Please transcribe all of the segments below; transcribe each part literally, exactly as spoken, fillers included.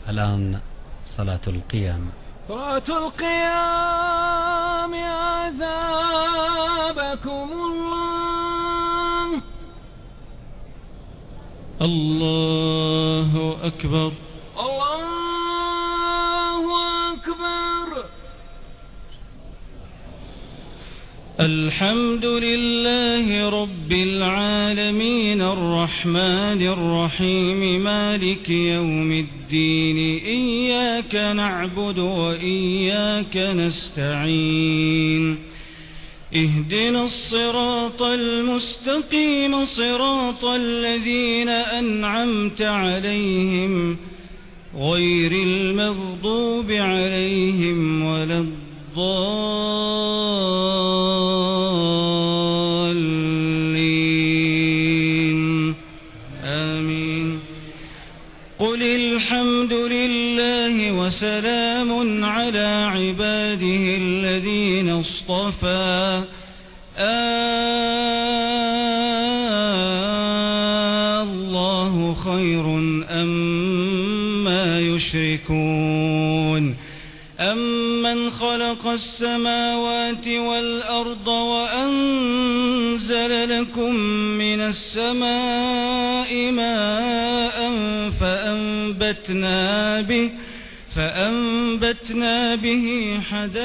الآن صلاة القيام. صلاة القيام عذابكم الله. الله أكبر. الله أكبر. الحمد لله رب العالمين الرحمن الرحيم مالك يوم الدين إياك نعبد وإياك نستعين اهدنا الصراط المستقيم صراط الذين أنعمت عليهم غير المغضوب عليهم ولا الضالين آمين. قل الحمد لله وسلام على عباده الذين اصطفى الله خير أما يشركون أمن خلق السماوات والأرض وأنزل لكم من السماء ماء فأنبتنا به فأنبتنا به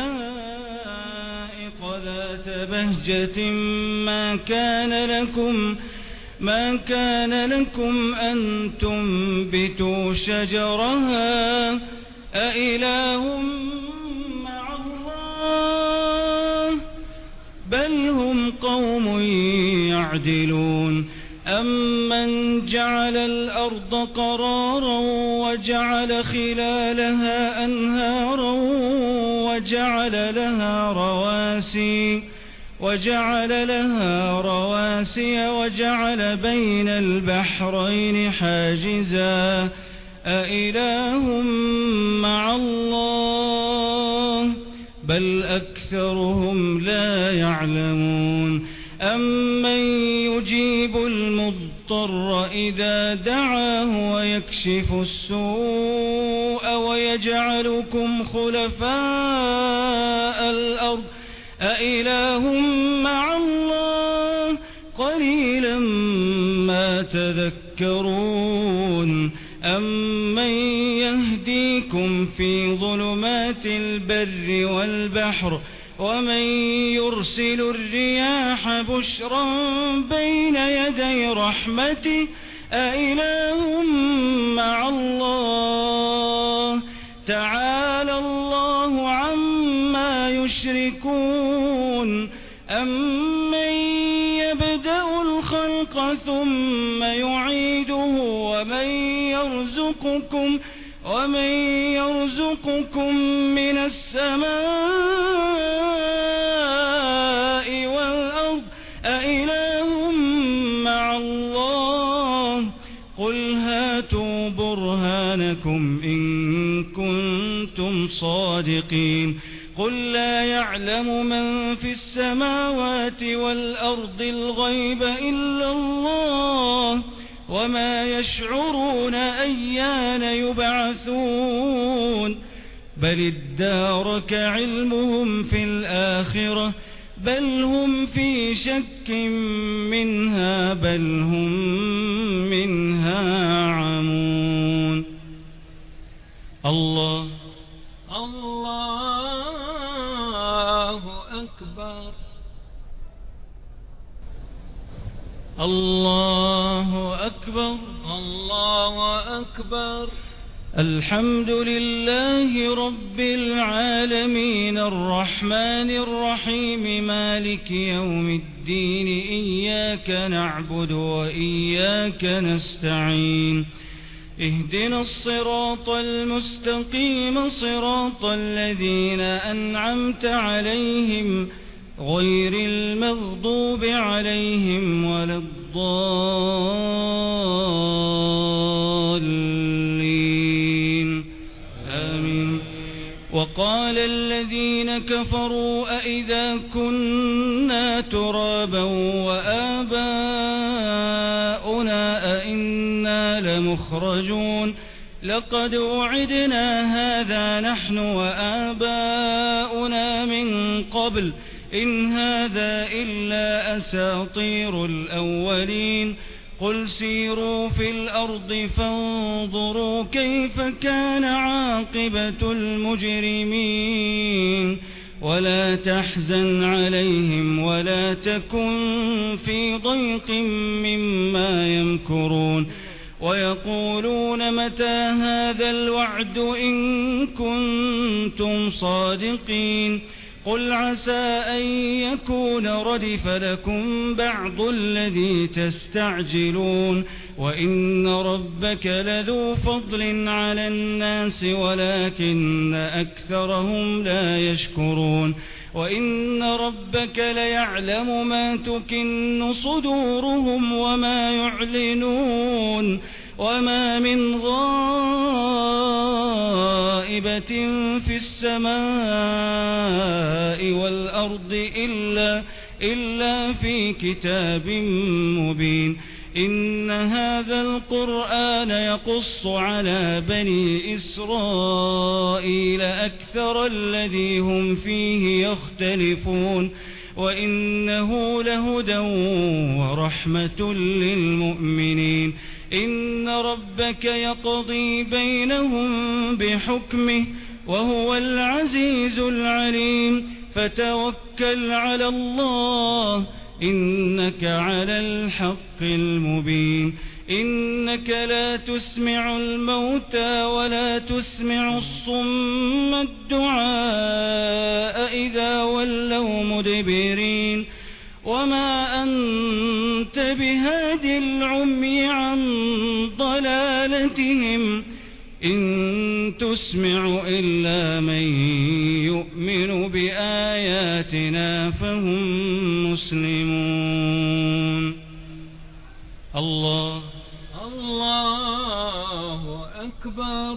حدائق ذات بهجة ما كان لكم ما كان لكم أن تنبتوا شجرها أإله مع الله بل هم قوم يعدلون أمن جعل الأرض قرارا وجعل خلالها أنهارا وجعل لها رواسي وجعل لها رواسي وجعل بين البحرين حاجزا أإله مع الله بل أكثرهم لا يعلمون أمن يجيب المضطر إذا دعاه ويكشف السوء ويجعلكم خلفاء الأرض أإله مع الله قليلا ما تذكرون أمن يهديكم في ظلمات البر والبحر ومن يرسل الرياح بشرا بين يدي رحمته أإله مع الله تعالى الله عما يشركون أمن يبدأ الخلق ثم يعيده ومن يرزقكم ومن يرزقكم من السماء والأرض أإله مع الله قل هاتوا برهانكم إن كنتم صادقين قل لا يعلم من في السماوات والأرض الغيب إلا الله وما يشعرون أيان يبعثون بل ادارك علمهم في الآخرة بل هم في شك منها بل هم منها عمون. الله الله أكبر. الله أكبر. الله أكبر. الحمد لله رب العالمين الرحمن الرحيم مالك يوم الدين إياك نعبد وإياك نستعين اهدنا الصراط المستقيم صراط الذين أنعمت عليهم غير المغضوب عليهم ولا الضالين آمين. وقال الذين كفروا أئذا كنا ترابا وآباؤنا أئنا لمخرجون لقد وعدنا هذا نحن وآباؤنا من قبل إن هذا إلا أساطير الأولين قل سيروا في الأرض فانظروا كيف كان عاقبة المجرمين ولا تحزن عليهم ولا تكن في ضيق مما يمكرون ويقولون متى هذا الوعد إن كنتم صادقين قل عسى أن يكون ردف لكم بعض الذي تستعجلون وإن ربك لذو فضل على الناس ولكن أكثرهم لا يشكرون وإن ربك ليعلم ما تكن صدورهم وما يعلنون وما من غائبة في السماء والأرض إلا, إلا في كتاب مبين إن هذا القرآن يقص على بني إسرائيل أكثر الذي هم فيه يختلفون وإنه لهدى ورحمة للمؤمنين إن ربك يقضي بينهم بحكمه وهو العزيز العليم فتوكل على الله إنك على الحق المبين إنك لا تسمع الموتى ولا تسمع الصم الدعاء إذا ولوا مدبرين وما أنت بهاد العمي عن ضلالتهم إن تسمع إلا من يؤمن بآياتنا فهم مسلمون. الله الله أكبر.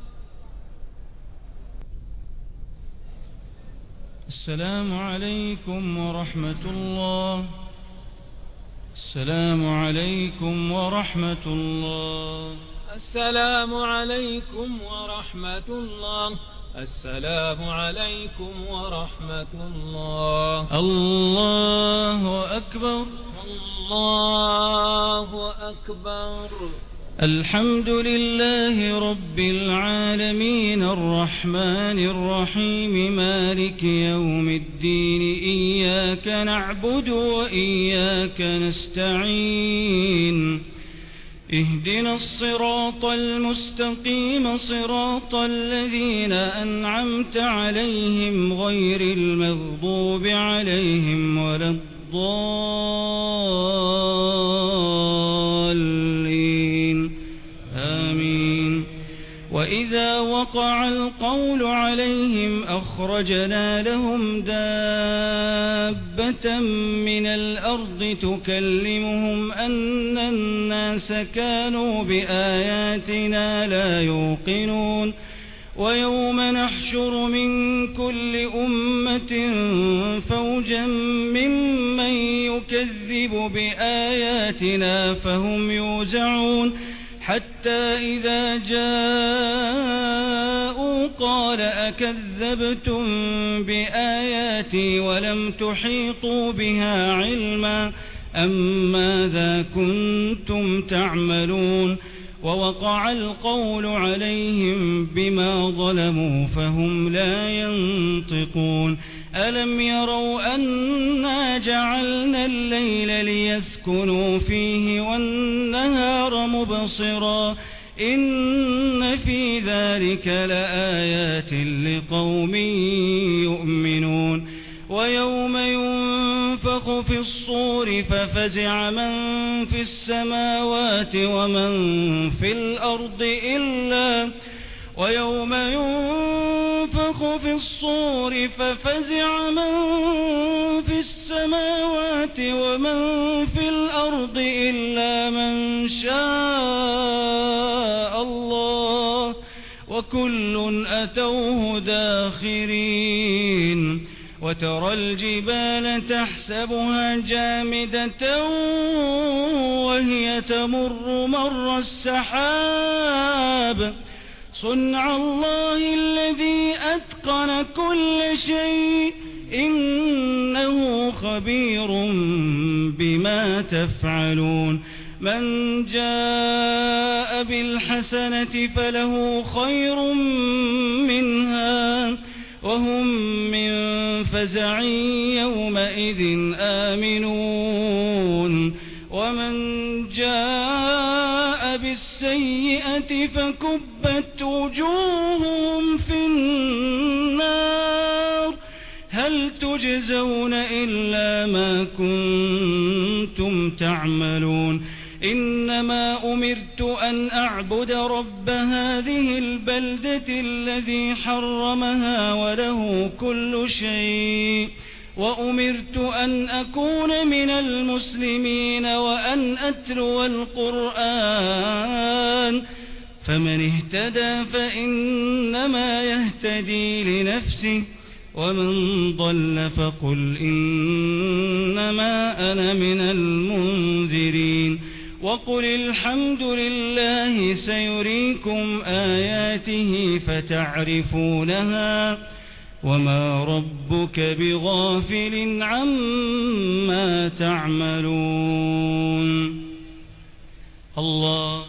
السلام عليكم ورحمة الله. السلام عليكم ورحمة الله. السلام عليكم ورحمة الله. السلام عليكم ورحمة الله. الله أكبر. الله أكبر. الحمد لله رب العالمين الرحمن الرحيم مالك يوم الدين إياك نعبد وإياك نستعين اهدنا الصراط المستقيم صراط الذين أنعمت عليهم غير المغضوب عليهم ولا الضالين آمين. وإذا وقع القول عليهم أخرجنا لهم دابة من الأرض تكلمهم أن الناس كانوا بآياتنا لا يوقنون ويوم نحشر من كل أمة فوجا ممن يكذب بآياتنا فهم يوزعون حتى إذا جاءوا قال أكذبتم بآياتي ولم تحيطوا بها علما أم ماذا كنتم تعملون ووقع القول عليهم بما ظلموا فهم لا ينطقون ألم يروا أنا جعلنا الليل ليسكنوا فيه والنهار مبصرا إن في ذلك لآيات لقوم يؤمنون ويوم ينفخ في الصور ففزع من في السماوات ومن في الأرض إلا ويوم ينفخ في الصور ففزع من في السماوات ومن في الأرض إلا من شاء الله وكل أتوه داخرين وترى الجبال تحسبها جامدة وهي تمر مر السحاب صنع الله الذي أتقن كل شيء إنه خبير بما تفعلون من جاء بالحسنة فله خير منها وهم من فزع يومئذ آمنون ومن جاء بالسيئة فكبت وجوههم في النار هل تجزون إلا ما كنتم تعملون إنما أمرت أن أعبد رب هذه البلدة الذي حرمها وله كل شيء وأمرت أن أكون من المسلمين وأن أتلو القرآن فمن اهتدى فإنما يهتدي لنفسه ومن ضل فقل إنما أنا من المنذرين وقل الحمد لله سيريكم آياته فتعرفونها وما ربك بغافل عما تعملون الله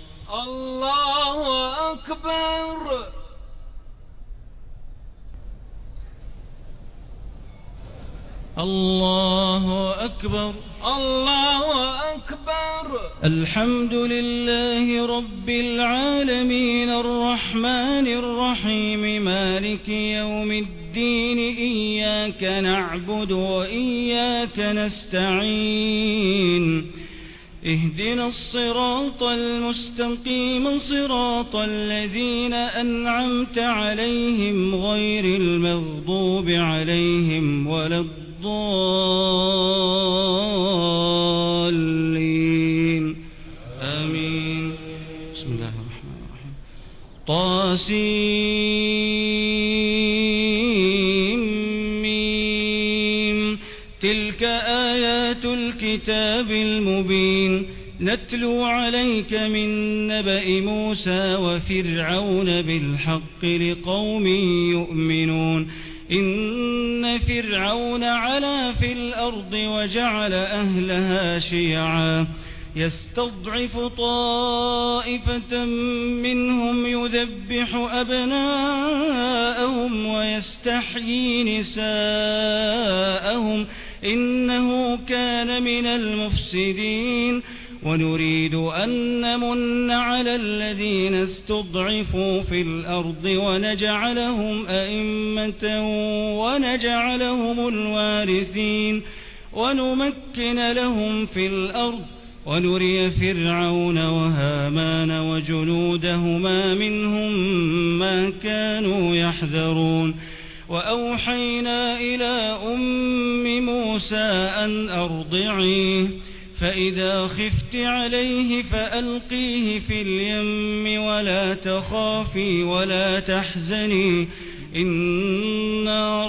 الله أكبر الله أكبر الله أكبر الحمد لله رب العالمين الرحمن الرحيم مالك يوم الدين إياك نعبد وإياك نستعين اهدنا الصراط المستقيم صراط الذين أنعمت عليهم غير المغضوب عليهم ولا الضالين آمين بسم الله الرحمن الرحيم طاسيم تلك آيات الكتاب المبين نتلو عليك من نبأ موسى وفرعون بالحق لقوم يؤمنون إن فرعون علا في الأرض وجعل أهلها شيعا يستضعف طائفة منهم يذبح أبناءهم ويستحيي نساءهم إنه كان من المفسدين ونريد أن نمن على الذين استضعفوا في الأرض ونجعلهم أئمة ونجعلهم الوارثين ونمكن لهم في الأرض ونري فرعون وهامان وجنودهما منهم ما كانوا يحذرون وأوحينا إلى أم موسى أن أرضعيه فإذا خفت عليه فألقيه في اليم ولا تخافي ولا تحزني إنا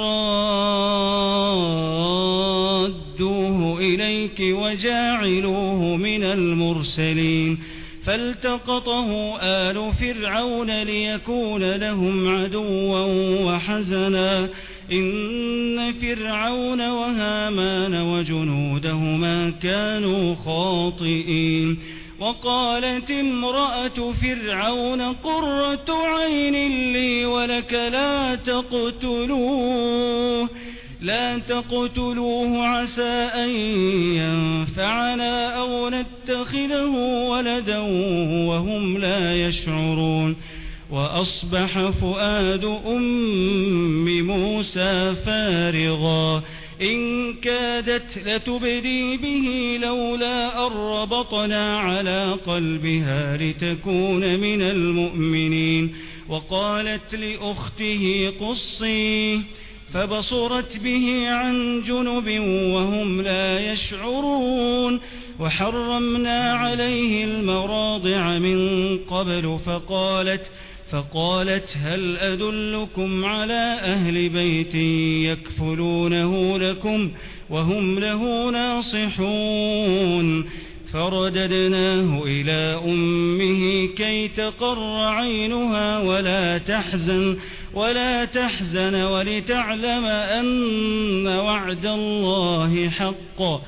رادوه إليك وجاعلوه من المرسلين فالتقطه آل فرعون ليكون لهم عدوا وحزنا إن فرعون وهامان وجنودهما كانوا خاطئين وقالت امرأة فرعون قرة عين لي ولك لا تقتلوه لا تقتلوه عسى أن ينفعنا أو نتخذه ولدا وهم لا يشعرون وأصبح فؤاد أم موسى فارغا إن كادت لتبدي به لولا أن ربطنا على قلبها لتكون من المؤمنين وقالت لأخته قصيه فبصرت به عن جنب وهم لا يشعرون وحرمنا عليه المراضع من قبل فقالت فقالت هل أدلكم على أهل بيت يكفلونه لكم وهم له ناصحون فرددناه إلى أمه كي تقر عينها ولا تحزن ولا تحزن ولتعلم أن وعد الله حق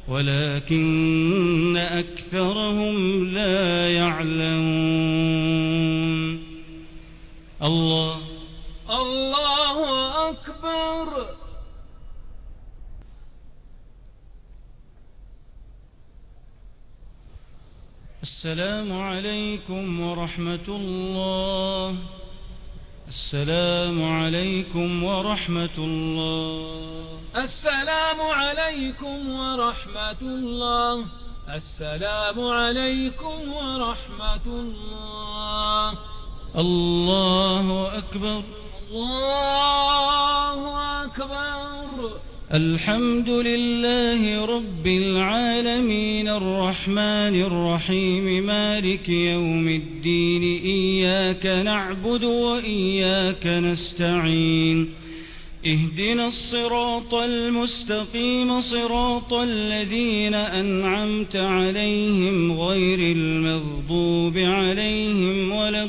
ولكن أكثرهم لا يعلمون. الله الله أكبر. السلام عليكم ورحمة الله. السلام عليكم ورحمة الله. السلام عليكم ورحمة الله. السلام عليكم ورحمة الله. الله أكبر. الله أكبر. الحمد لله رب العالمين الرحمن الرحيم مالك يوم الدين إياك نعبد وإياك نستعين اهدنا الصراط المستقيم صراط الذين أنعمت عليهم غير المغضوب عليهم ولا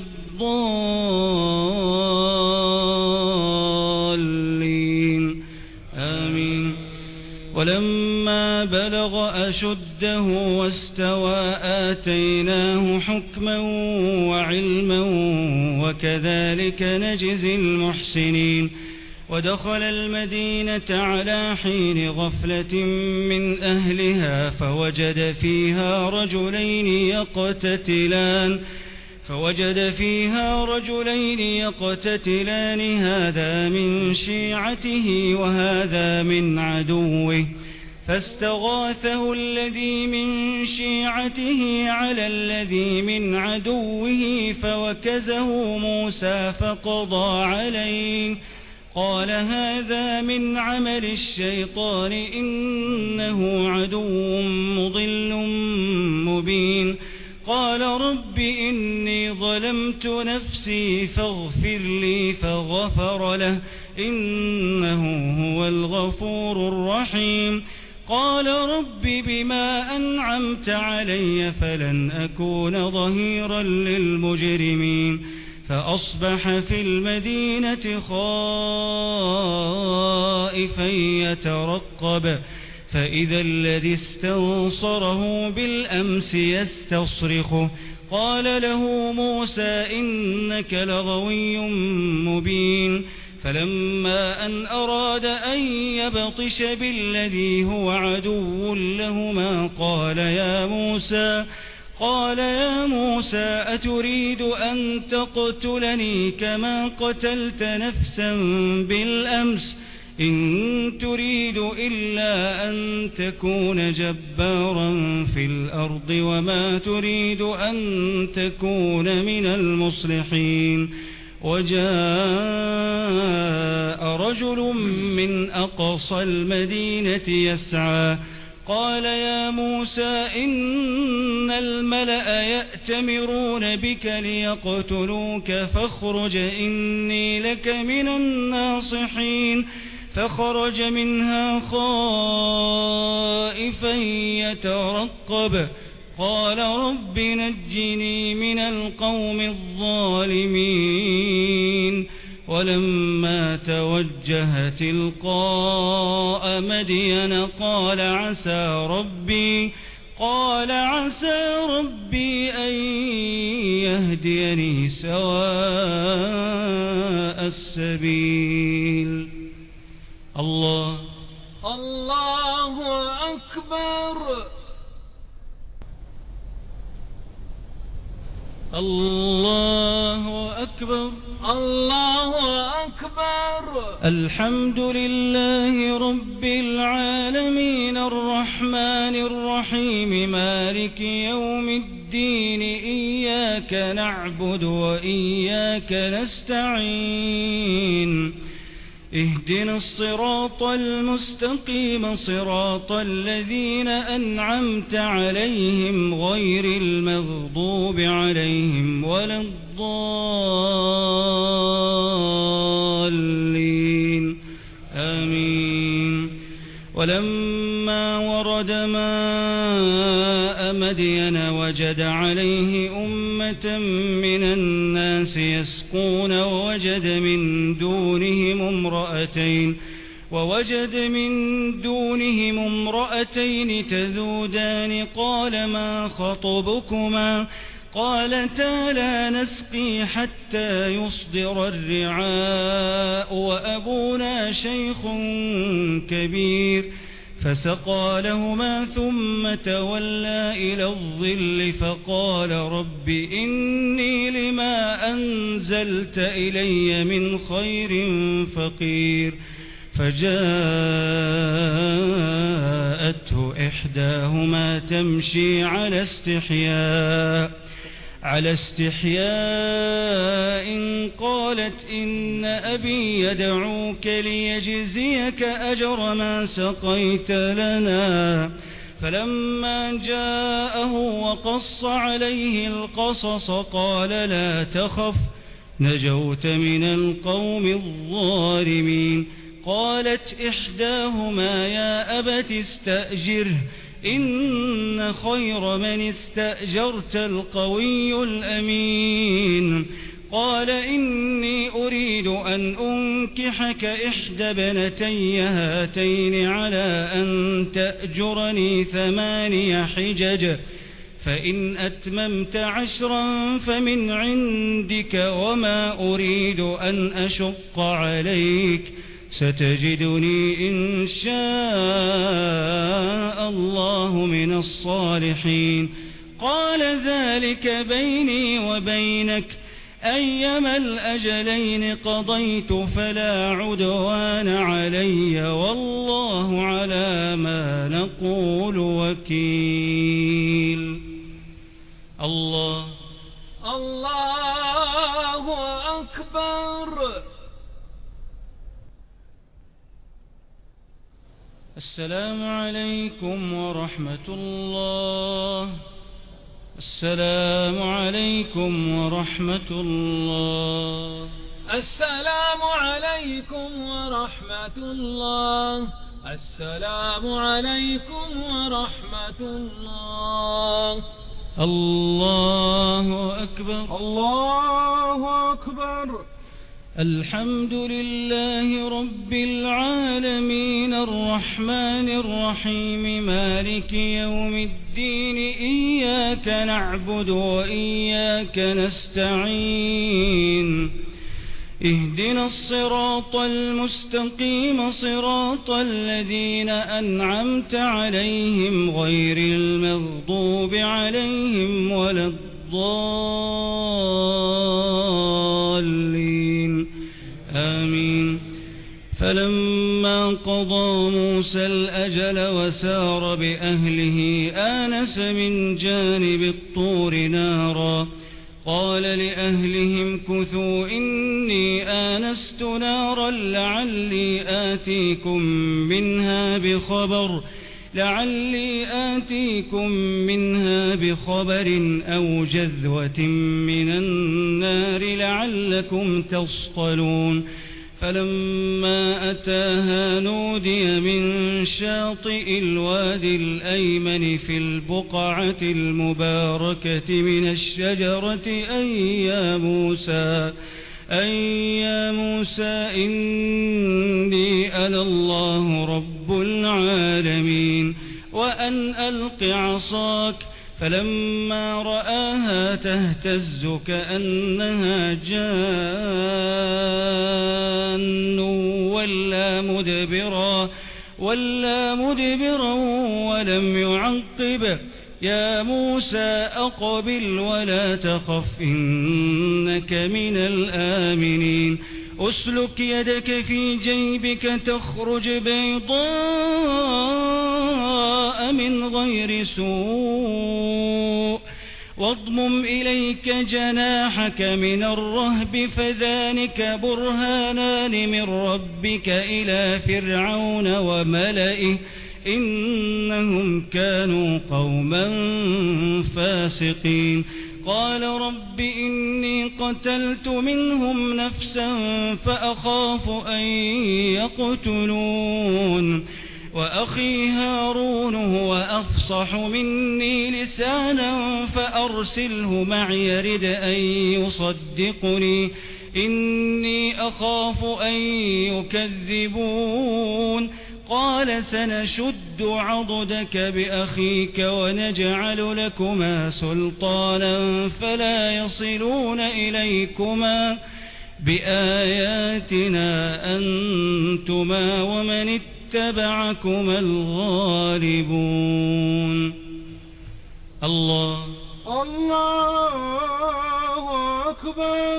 الضالين آمين. ولما بلغ أشده واستوى آتيناه حكما وعلما وكذلك نجزي المحسنين. ودخل المدينة على حين غفلة من أهلها فوجد فيها رجلين يقتتلان فوجد فيها رجلين يقتتلان هذا من شيعته وهذا من عدوه فاستغاثه الذي من شيعته على الذي من عدوه فوكزه موسى فقضى عليه قال هذا من عمل الشيطان إنه عدو مضل مبين. قال رب إني ظلمت نفسي فاغفر لي فغفر له إنه هو الغفور الرحيم. قال رب بما أنعمت علي فلن أكون ظهيرا للمجرمين. فأصبح في المدينة خائفا يترقب فإذا الذي استنصره بالأمس يستصرخه قال له موسى إنك لغوي مبين. فلما أن أراد أن يبطش بالذي هو عدو لهما قال يا موسى قال يا موسى أتريد أن تقتلني كما قتلت نفسا بالأمس إن تريد إلا أن تكون جبارا في الأرض وما تريد أن تكون من المصلحين. وجاء رجل من أقصى المدينة يسعى قال يا موسى إن الملأ يأتمرون بك ليقتلوك فاخرج إني لك من الناصحين. فخرج منها خائفا يترقب قال رب نجني من القوم الظالمين. ولما توجه تلقاء مدين قال عسى ربي قال عسى ربي أن يهديني سواء السبيل. الله الله أكبر. الله أكبر. الله أكبر. الحمد لله رب العالمين الرحمن الرحيم مالك يوم الدين إياك نعبد وإياك نستعين اهدنا الصراط المستقيم صراط الذين أنعمت عليهم غير المغضوب عليهم ولا الضالين آمين. ولما ورد ماء إلى مدين وجد عليه أمة من الناس يسقون ووجد من دونهم امرأتين ووجد من دونهم امرأتين تذودان قال ما خطبكما قالتا لا نسقي حتى يصدر الرعاء وأبونا شيخ كبير فسقى لهما ثم تولى إلى الظل فقال رب إني لما أنزلت إلي من خير فقير فجاءته إحداهما تمشي على استحياء على استحياء قالت إن أبي يدعوك ليجزيك أجر ما سقيت لنا فلما جاءه وقص عليه القصص قال لا تخف نجوت من القوم الظالمين قالت إحداهما يا أبت استأجره إن خير من استأجرت القوي الأمين قال إني أريد أن أنكحك إحدى ابنتي هاتين على أن تأجرني ثماني حجج فإن أتممت عشرا فمن عندك وما أريد أن أشق عليك ستجدني إن شاء الله من الصالحين قال ذلك بيني وبينك أيما الأجلين قضيت فلا عدوان علي والله على ما نقول وكيل الله الله أكبر. السلام عليكم ورحمة الله. السلام عليكم ورحمة الله. السلام عليكم ورحمة الله. السلام عليكم ورحمة الله. الله أكبر. الله أكبر. الحمد لله رب العالمين الرحمن الرحيم مالك يوم الدين إياك نعبد وإياك نستعين اهدنا الصراط المستقيم صراط الذين أنعمت عليهم غير المغضوب عليهم ولا الضالين آمين. فلما قضى موسى الأجل وسار بأهله آنس من جانب الطور نارا قال لأهلهم كثوا إني آنست نارا لعلي آتيكم منها بخبر لعلي آتيكم منها بخبر أو جذوة من النار لعلكم تصطلون فلما أتاها نودي من شاطئ الوادي الأيمن في البقعة المباركة من الشجرة أي يا موسى أي يا موسى إني أنا الله رب العالمين وأن ألق عصاك فلما رآها تهتز كأنها جان ولا مدبرا ولا مدبرا ولم يعقب يا موسى أقبل ولا تخف إنك من الآمنين أسلك يدك في جيبك تخرج بيضاء من غير سوء واضمم إليك جناحك من الرهب فذلك برهانان من ربك إلى فرعون وملئه إنهم كانوا قوما فاسقين قال رب إني قتلت منهم نفسا فأخاف أن يقتلون وأخي هارون هو أفصح مني لسانا فأرسله معي يرد أن يصدقني إني أخاف أن يكذبون قال سنشد عضدك بأخيك ونجعل لكما سلطانا فلا يصلون إليكما بآياتنا أنتما ومن اتبعكما الغالبون. الله الله أكبر.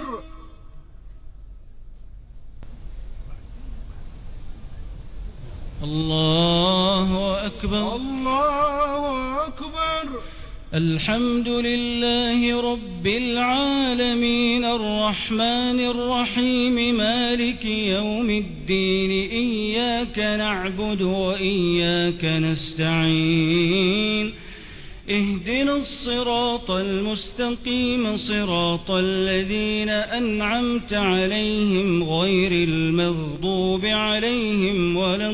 الله أكبر. الله أكبر. الحمد لله رب العالمين الرحمن الرحيم مالك يوم الدين إياك نعبد وإياك نستعين اهدنا الصراط المستقيم صراط الذين أنعمت عليهم غير المغضوب عليهم ولا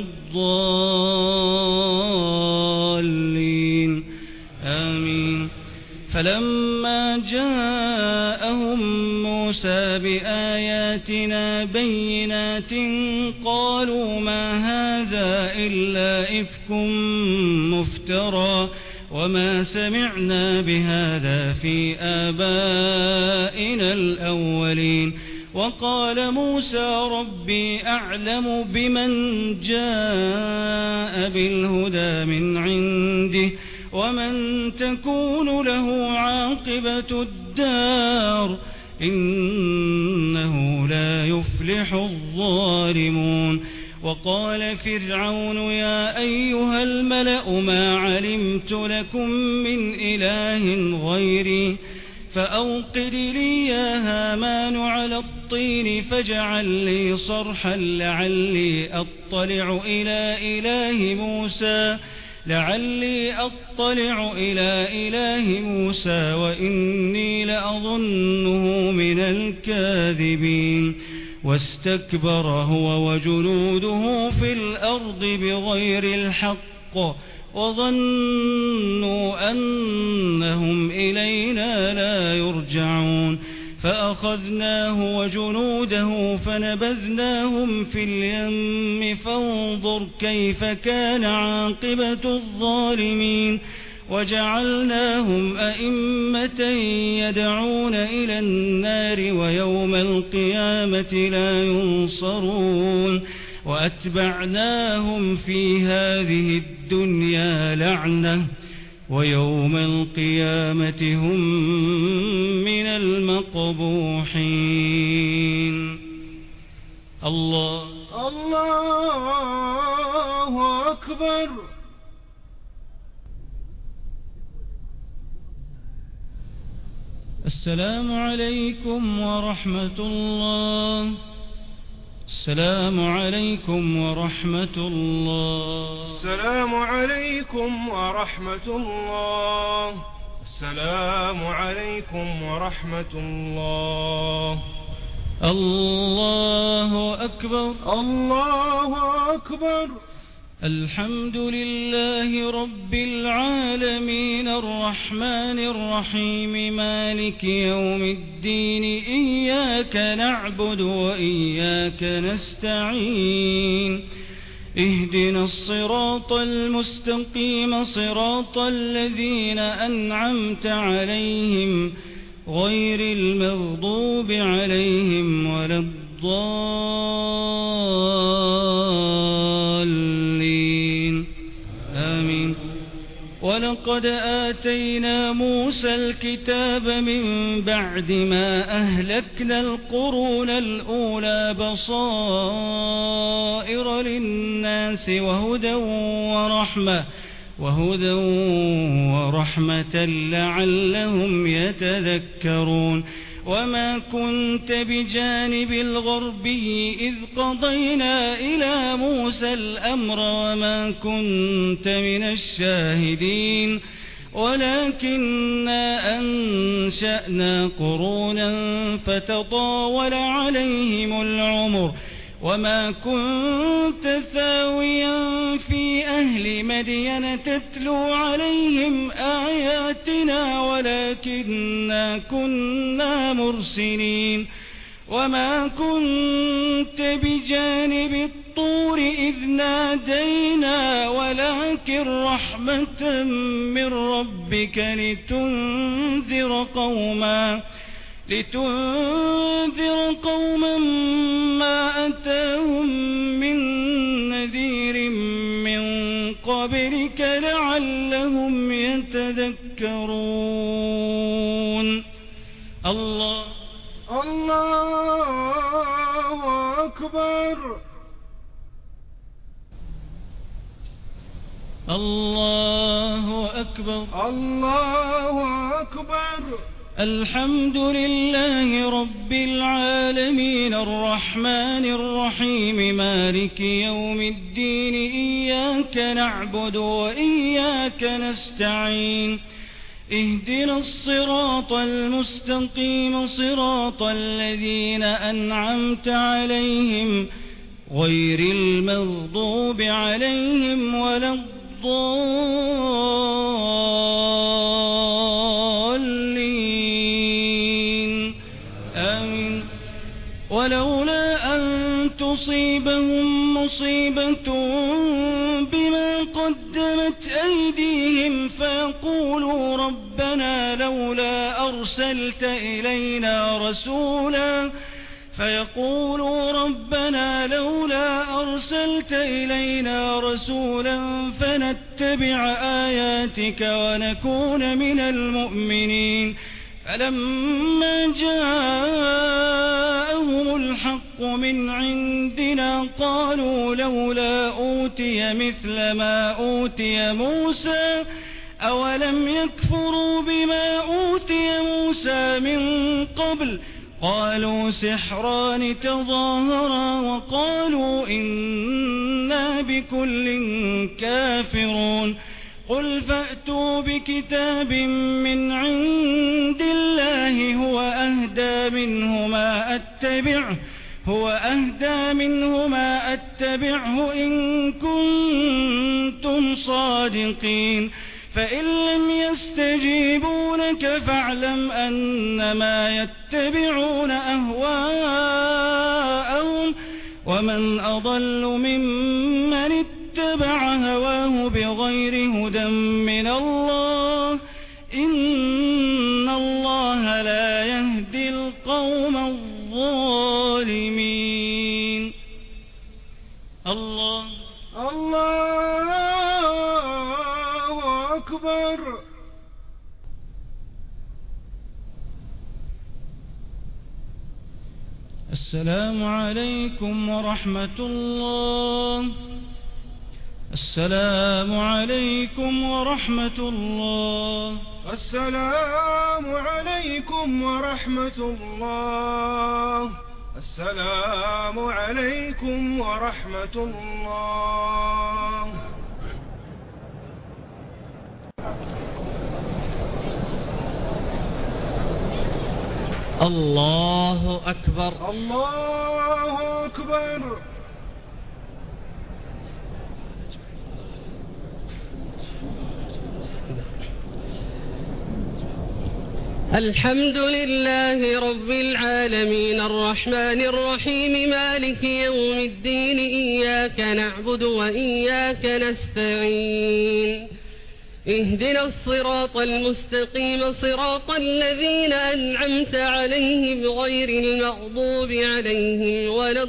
الضالين آمين. فلما جاءهم موسى بآياتنا بينات قالوا ما هذا إلا إفك مفترى وما سمعنا بهذا في آبائنا الأولين. وقال موسى ربي أعلم بمن جاء بالهدى من عنده ومن تكون له عاقبة الدار إنه لا يفلح الظالمون. وقال فرعون يا أيها الملأ ما علمت لكم من إله غيري فأوقد لي يا هامان على الطين فاجعل لي صرحا لعلي أطلع إلى إله موسى لعلي أطلع إلى إله موسى وإني لأظنه من الكاذبين. واستكبر هو وجنوده في الأرض بغير الحق وظنوا أنهم إلينا لا يرجعون فأخذناه وجنوده فنبذناهم في اليم فانظر كيف كان عاقبة الظالمين. وجعلناهم أئمة يدعون إلى النار ويوم القيامة لا ينصرون. وأتبعناهم في هذه الدنيا لعنة ويوم القيامة هم من المقبوحين. الله الله أكبر. السلام عليكم ورحمة الله. السلام عليكم ورحمة الله. السلام عليكم ورحمة الله. السلام عليكم ورحمة الله. الله أكبر. الله أكبر. الحمد لله رب العالمين الرحمن الرحيم مالك يوم الدين إياك نعبد وإياك نستعين اهدنا الصراط المستقيم صراط الذين أنعمت عليهم غير المغضوب عليهم ولا الضالين آمين. ولقد آتينا موسى الكتاب من بعد ما أهلكنا القرون الأولى بصائر للناس وهدى ورحمة وهدى ورحمة لعلهم يتذكرون. وما كنت بجانب الغربي إذ قضينا إلى موسى الأمر وما كنت من الشاهدين ولكننا أنشأنا قرونا فتطاول عليهم العمر وما كنت ثاويا في أهل مدين تتلو عليهم آياتنا ولكننا كنا مرسلين وما كنت بجانب الطور إذ نادينا ولكن رحمة من ربك لتنذر قوما لتنذر قوما ما أتاهم من نذير من قبلك لعلهم يتذكرون. الله الله أكبر. الله أكبر. الله أكبر. الحمد لله رب العالمين الرحمن الرحيم مالك يوم الدين إياك نعبد وإياك نستعين اهدنا الصراط المستقيم صراط الذين أنعمت عليهم غير المغضوب عليهم ولا الضالين آمين. ولولا أن تصيبهم مصيبة بما قدمت أيديهم فيقولوا ربنا لولا أرسلت إلينا رسولا فيقولوا ربنا لولا أرسلت إلينا رسولا فنتبع آياتك ونكون من المؤمنين فلما جاءهم الحق من عندنا قالوا لولا أوتي مثل ما أوتي موسى أولم يكفروا بما أوتي موسى من قبل قالوا سحران تظاهرا وقالوا إنا بكل كافرون. قل فأتوا بكتاب من عند الله هو أهدى منه ما أتبعه هو أهدى منه ما أتبعه إن كنتم صادقين فإن لم يستجيبوا لك فاعلم أنما يتبعون أهواءهم ومن أضل ممن اتبع هواه بغير هدى من الله إن الله لا يهدي القوم الظالمين. الله الله أكبر. السلام عليكم ورحمة الله. السلام عليكم ورحمة الله. السلام عليكم ورحمة الله. السلام عليكم ورحمة الله. الله أكبر. الله أكبر. الحمد لله رب العالمين الرحمن الرحيم مالك يوم الدين إياك نعبد وإياك نستعين اهدنا الصراط المستقيم صراط الذين أنعمت عليهم غير المغضوب عليهم ولا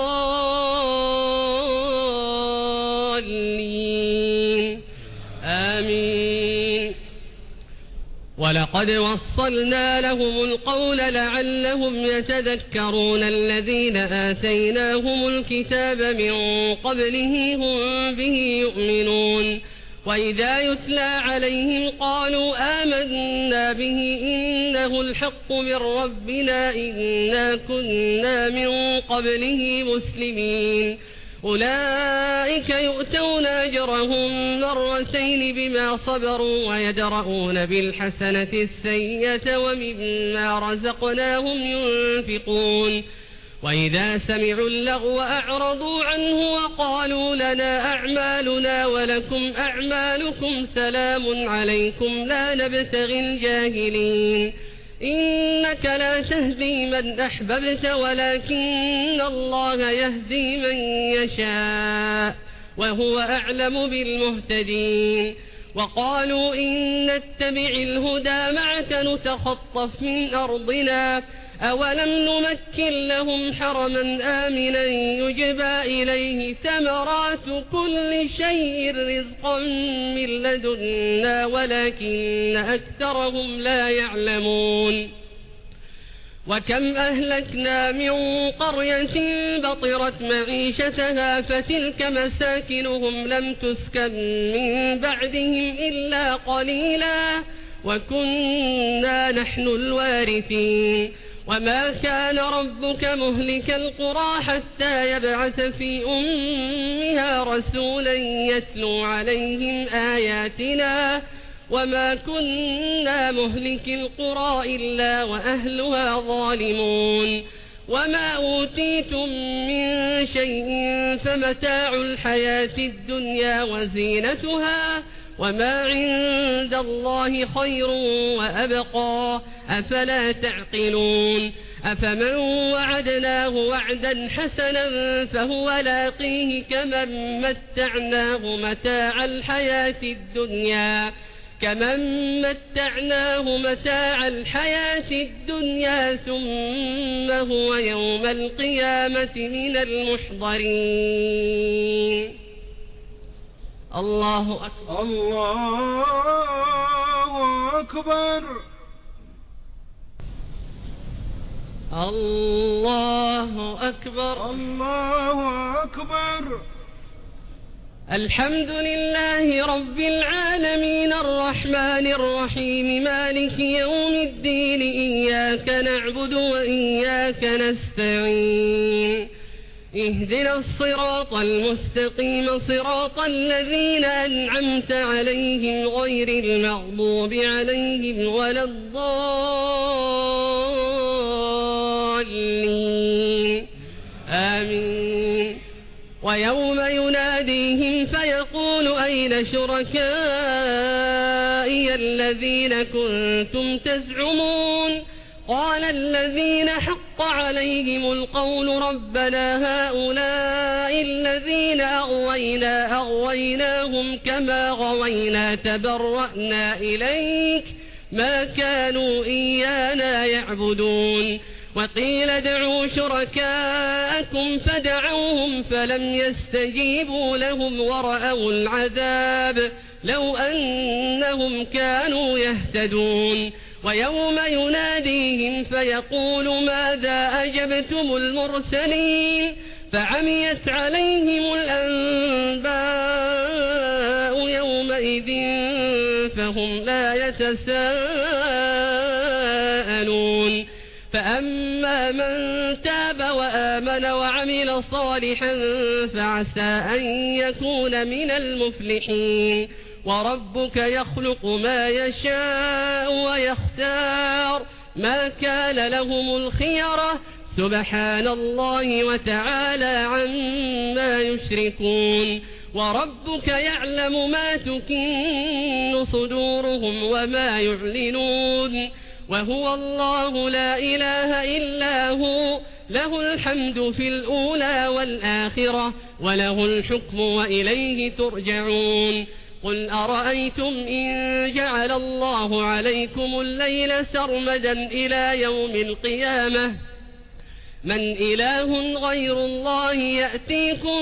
الضالين آمين. ولقد وصلنا لهم القول لعلهم يتذكرون الذين آتيناهم الكتاب من قبله هم به يؤمنون وإذا يتلى عليهم قالوا آمنا به إنه الحق من ربنا إنا كنا من قبله مسلمين أولئك يؤتون أجرهم مرتين بما صبروا ويدرؤون بالحسنة السيئة ومما رزقناهم ينفقون وإذا سمعوا اللغو أعرضوا عنه وقالوا لنا أعمالنا ولكم أعمالكم سلام عليكم لا نبتغي الجاهلين إنك لا تهدي من أحببت ولكن الله يهدي من يشاء وهو أعلم بالمهتدين وقالوا إن نتبع الهدى معك نتخطف من أرضنا أولم نمكن لهم حرما آمنا يجبى إليه ثمرات كل شيء رزقا من لدنا ولكن أكثرهم لا يعلمون وكم أهلكنا من قرية بطرت معيشتها فتلك مساكنهم لم تسكن من بعدهم إلا قليلا وكنا نحن الوارثين وما كان ربك مهلك القرى حتى يبعث في أمها رسولا يتلو عليهم آياتنا وما كنا مهلك القرى إلا وأهلها ظالمون وما أوتيتم من شيء فمتاع الحياة الدنيا وزينتها وما عند الله خير وأبقى أفلا تعقلون أفمن وعدناه وعدا حسنا فهو لاقيه كمن متعناه متاع الحياة الدنيا كمن متعناه متاع الحياة الدنيا ثم هو يوم القيامة من المحضرين الله أكبر الله أكبر الله أكبر الله أكبر الحمد لله رب العالمين الرحمن الرحيم مالك يوم الدين إياك نعبد وإياك نستعين اهدنا الصراط المستقيم صراط الذين أنعمت عليهم غير المغضوب عليهم ولا الضالين آمين ويوم يناديهم فيقول أين شركائي الذين كنتم تزعمون قال الذين حق عليهم القول ربنا هؤلاء الذين أغوينا أغويناهم كما غوينا تبرأنا إليك ما كانوا إيانا يعبدون وقيل ادعوا شركاءكم فدعوهم فلم يستجيبوا لهم ورأوا العذاب لو أنهم كانوا يهتدون ويوم يناديهم فيقول ماذا أجبتم المرسلين فعميت عليهم الأنباء يومئذ فهم لا يتساءلون فأما من تاب وآمن وعمل صالحا فعسى أن يكون من المفلحين وربك يخلق ما يشاء ويختار ما كان لهم الخيرة سبحان الله وتعالى عما يشركون وربك يعلم ما تكن صدورهم وما يعلنون وهو الله لا إله إلا هو له الحمد في الأولى والآخرة وله الحكم وإليه ترجعون قل أرأيتم إن جعل الله عليكم الليل سرمدا إلى يوم القيامة من إله غير الله يأتيكم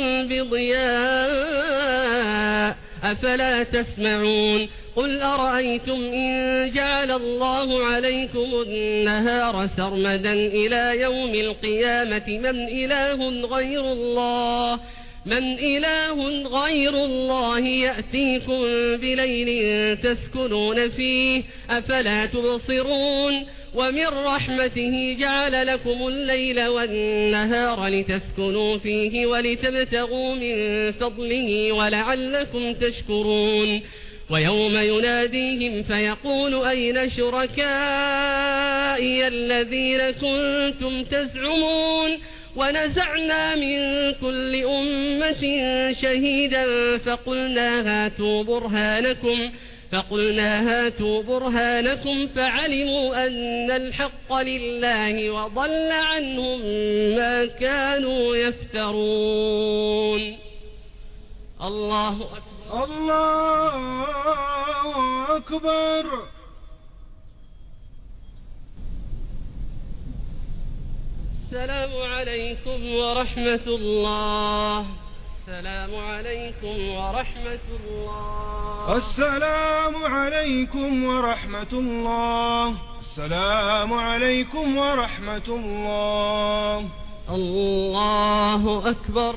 بضياء أفلا تسمعون قل أرأيتم إن جعل الله عليكم النهار سرمدا إلى يوم القيامة من إله غير الله من إله غير الله يأتيكم بليل تسكنون فيه أفلا تبصرون ومن رحمته جعل لكم الليل والنهار لتسكنوا فيه ولتبتغوا من فضله ولعلكم تشكرون ويوم يناديهم فيقول أين شركائي الذين كنتم تزعمون ونزعنا من كل أمة شهيدا فقلنا هاتوا برهانكم فقلنا هاتوا برهانكم فعلموا أن الحق لله وضل عنهم ما كانوا يفترون. الله أكبر. الله أكبر. السلام عليكم ورحمة الله. السلام عليكم ورحمة الله. السلام عليكم ورحمة الله. السلام عليكم ورحمة الله. الله أكبر.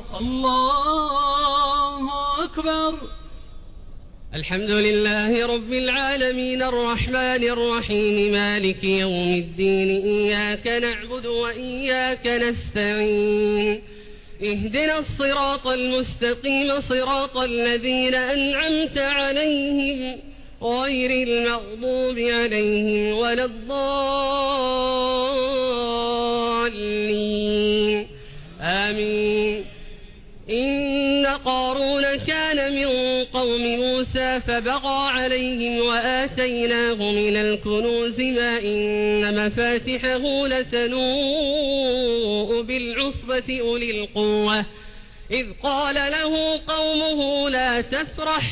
الله أكبر. الحمد لله رب العالمين الرحمن الرحيم مالك يوم الدين إياك نعبد وإياك نستعين اهدنا الصراط المستقيم صراط الذين أنعمت عليهم غير المغضوب عليهم ولا الضالين آمين. إن قارون كان من قوم موسى فبغى عليهم وآتيناه من الكنوز ما إن مفاتحه لتنوء بالعصبة أولي القوة إذ قال له قومه لا تفرح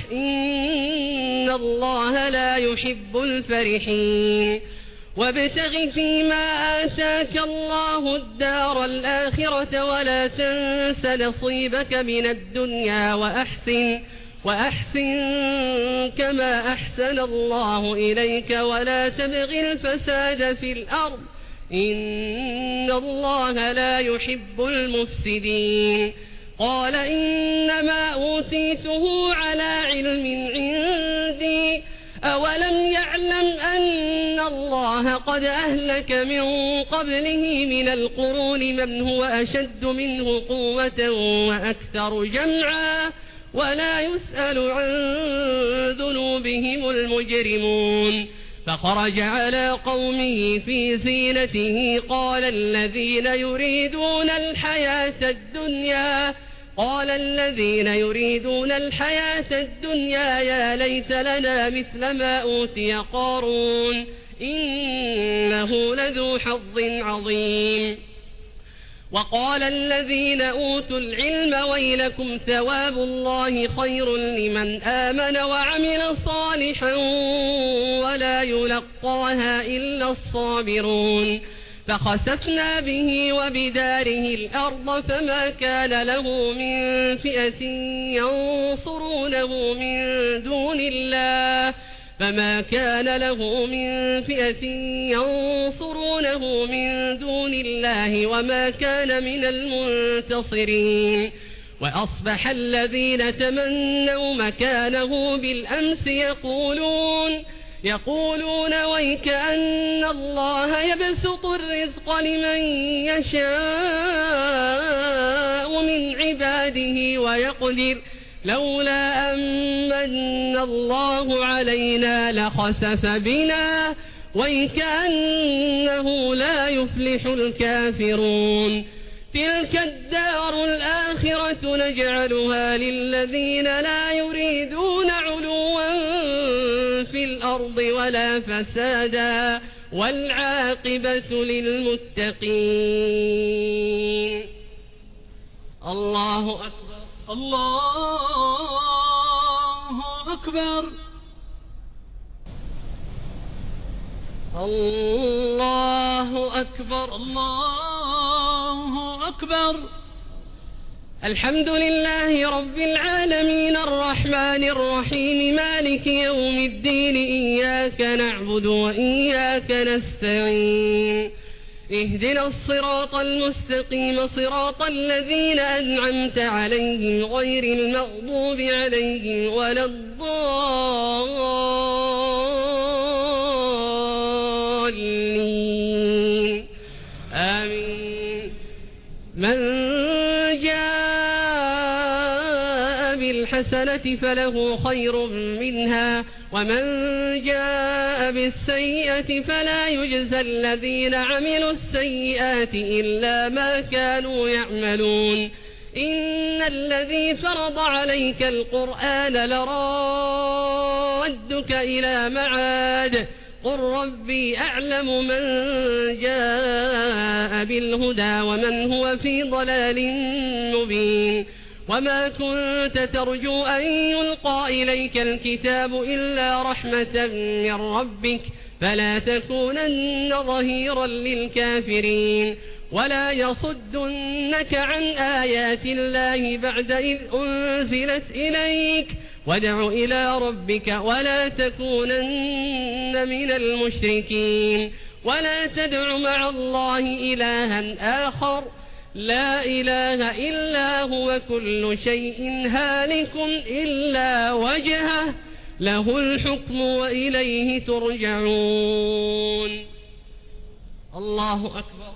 إن الله لا يحب الفرحين وابتغ فيما آتاك الله الدار الآخرة ولا تنس نصيبك من الدنيا وأحسن وأحسن كما أحسن الله إليك ولا تبغ الفساد في الأرض إن الله لا يحب المفسدين. قال إنما أوتيته على علم عندي أولم يعلم أن الله قد أهلك من قبله من القرون من هو أشد منه قوة وأكثر جمعا ولا يسأل عن ذنوبهم المجرمون. فخرج على قومه في زينته قال الذين يريدون الحياة الدنيا قال الذين يريدون الحياة الدنيا يا ليت لنا مثل ما أوتي قارون إنه لذو حظ عظيم. وقال الذين أوتوا العلم ويلكم ثواب الله خير لمن آمن وعمل صالحا ولا يلقاها إلا الصابرون. فخسفنا به وبداره الأرض فما كان له من فئة ينصرونه من دون الله فما كان له من فئة ينصرونه من دون الله وما كان من المنتصرين. وأصبح الذين تمنوا مكانه بالأمس يقولون يقولون ويك أن الله يبسط الرزق لمن يشاء من عباده ويقدر لولا أمن الله علينا لخسف بنا ويك أنه لا يفلح الكافرون. تلك الدار الآخرة نجعلها للذين لا يريدون علوا في الأرض ولا فسادا والعاقبة للمتقين. الله أكبر. الله أكبر. الله أكبر. الله أكبر. الحمد لله رب العالمين الرحمن الرحيم مالك يوم الدين إياك نعبد وإياك نستعين اهدنا الصراط المستقيم صراط الذين أنعمت عليهم غير المغضوب عليهم ولا الضالين آمين. من جاء بالحسنة فله خير منها ومن جاء بالسيئة فلا يجزى الذين عملوا السيئات إلا ما كانوا يعملون إن الذي فرض عليك القرآن لرادك إلى معاد قل ربي أعلم من جاء بالهدى ومن هو في ضلال مبين وما كنت ترجو أن يلقى إليك الكتاب إلا رحمة من ربك فلا تكونن ظهيرا للكافرين ولا يصدنك عن آيات الله بعد إذ أنزلت إليك وادع إلى ربك ولا تكونن من المشركين ولا تدع مع الله إلها آخر لا إله إلا هو كل شيء هالك إلا وجهه له الحكم وإليه ترجعون. الله أكبر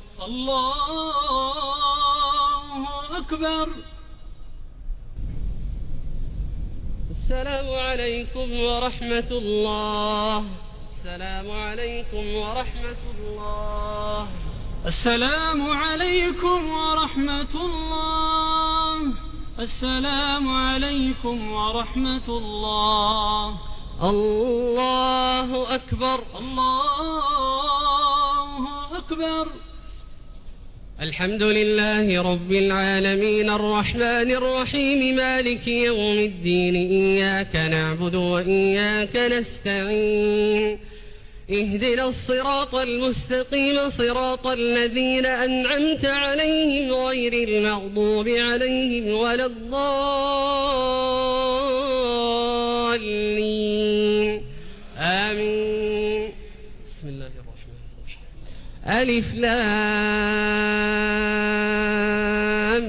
الله أكبر. السلام عليكم ورحمة الله. السلام عليكم ورحمة الله. السلام عليكم ورحمة الله. السلام عليكم ورحمة الله. الله أكبر. الله أكبر. الحمد لله رب العالمين الرحمن الرحيم مالك يوم الدين إياك نعبد وإياك نستعين اهدنا الصراط المستقيم صراط الذين أنعمت عليهم غير المغضوب عليهم ولا الضالين آمين. بسم الله الرحمن الرحيم. ألف لام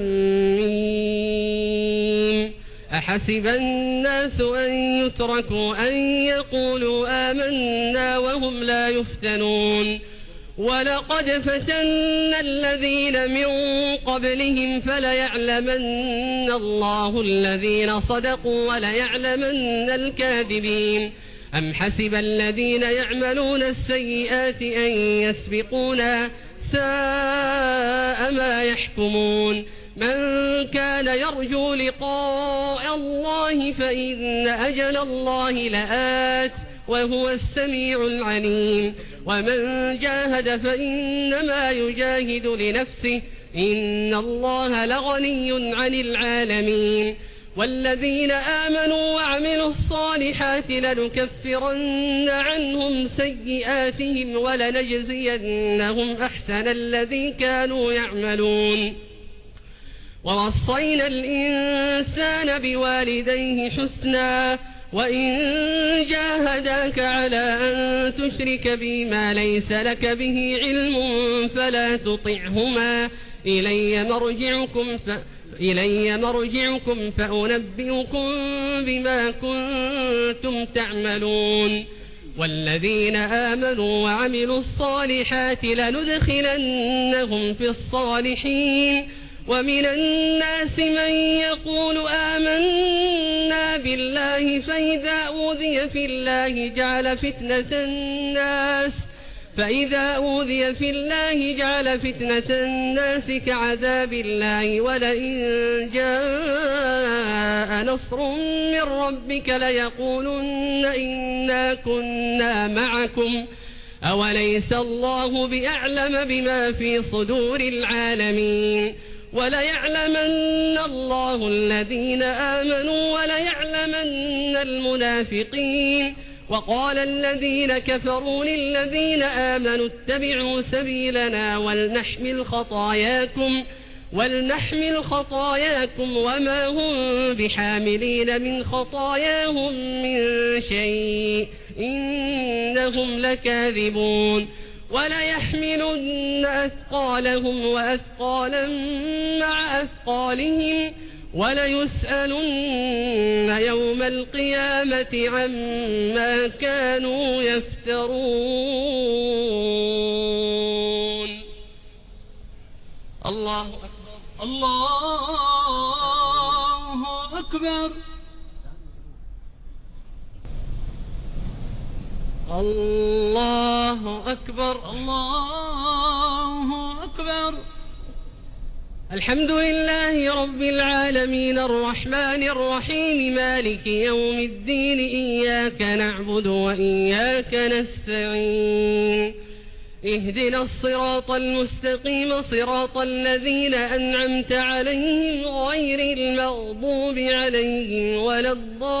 ميم أحسب الناس أن يتركوا أن يقولوا آمنا وهم لا يفتنون ولقد فتنا الذين من قبلهم فليعلمن الله الذين صدقوا وليعلمن الكاذبين. أم حسب الذين يعملون السيئات أن يسبقونا ساء ما يحكمون. من كان يرجو لقاء الله فإن أجل الله لآت وهو السميع العليم. ومن جاهد فإنما يجاهد لنفسه إن الله لغني عن العالمين. والذين آمنوا وعملوا الصالحات لنكفرن عنهم سيئاتهم ولنجزينهم أحسن الذي كانوا يعملون. ووصينا الإنسان بوالديه حسنا وإن جاهداك على أن تشرك بي ما ليس لك به علم فلا تطعهما إلي مرجعكم ف... إلي مرجعكم فأنبئكم بما كنتم تعملون. والذين آمنوا وعملوا الصالحات لندخلنهم في الصالحين. ومن الناس من يقول آمنا بالله فإذا أوذي في الله جعل فتنة الناس فإذا أوذي في الله جعل فتنة الناس كعذاب الله ولئن جاء نصر من ربك ليقولن إنا كنا معكم أوليس الله بأعلم بما في صدور العالمين. وليعلمن الله الذين آمنوا وليعلمن المنافقين. وقال الذين كفروا للذين آمنوا اتبعوا سبيلنا ولنحمل خطاياكم ولنحمل خطاياكم وما هم بحاملين من خطاياهم من شيء إنهم لكاذبون. وليحملن أثقالهم وأثقالا مع أثقالهم وليسألن يوم القيامة عما كانوا يفترون. الله أكبر. الله أكبر. الله أكبر. الله أكبر. الحمد لله رب العالمين الرحمن الرحيم مالك يوم الدين إياك نعبد وإياك نستعين اهدنا الصراط المستقيم صراط الذين أنعمت عليهم غير المغضوب عليهم ولا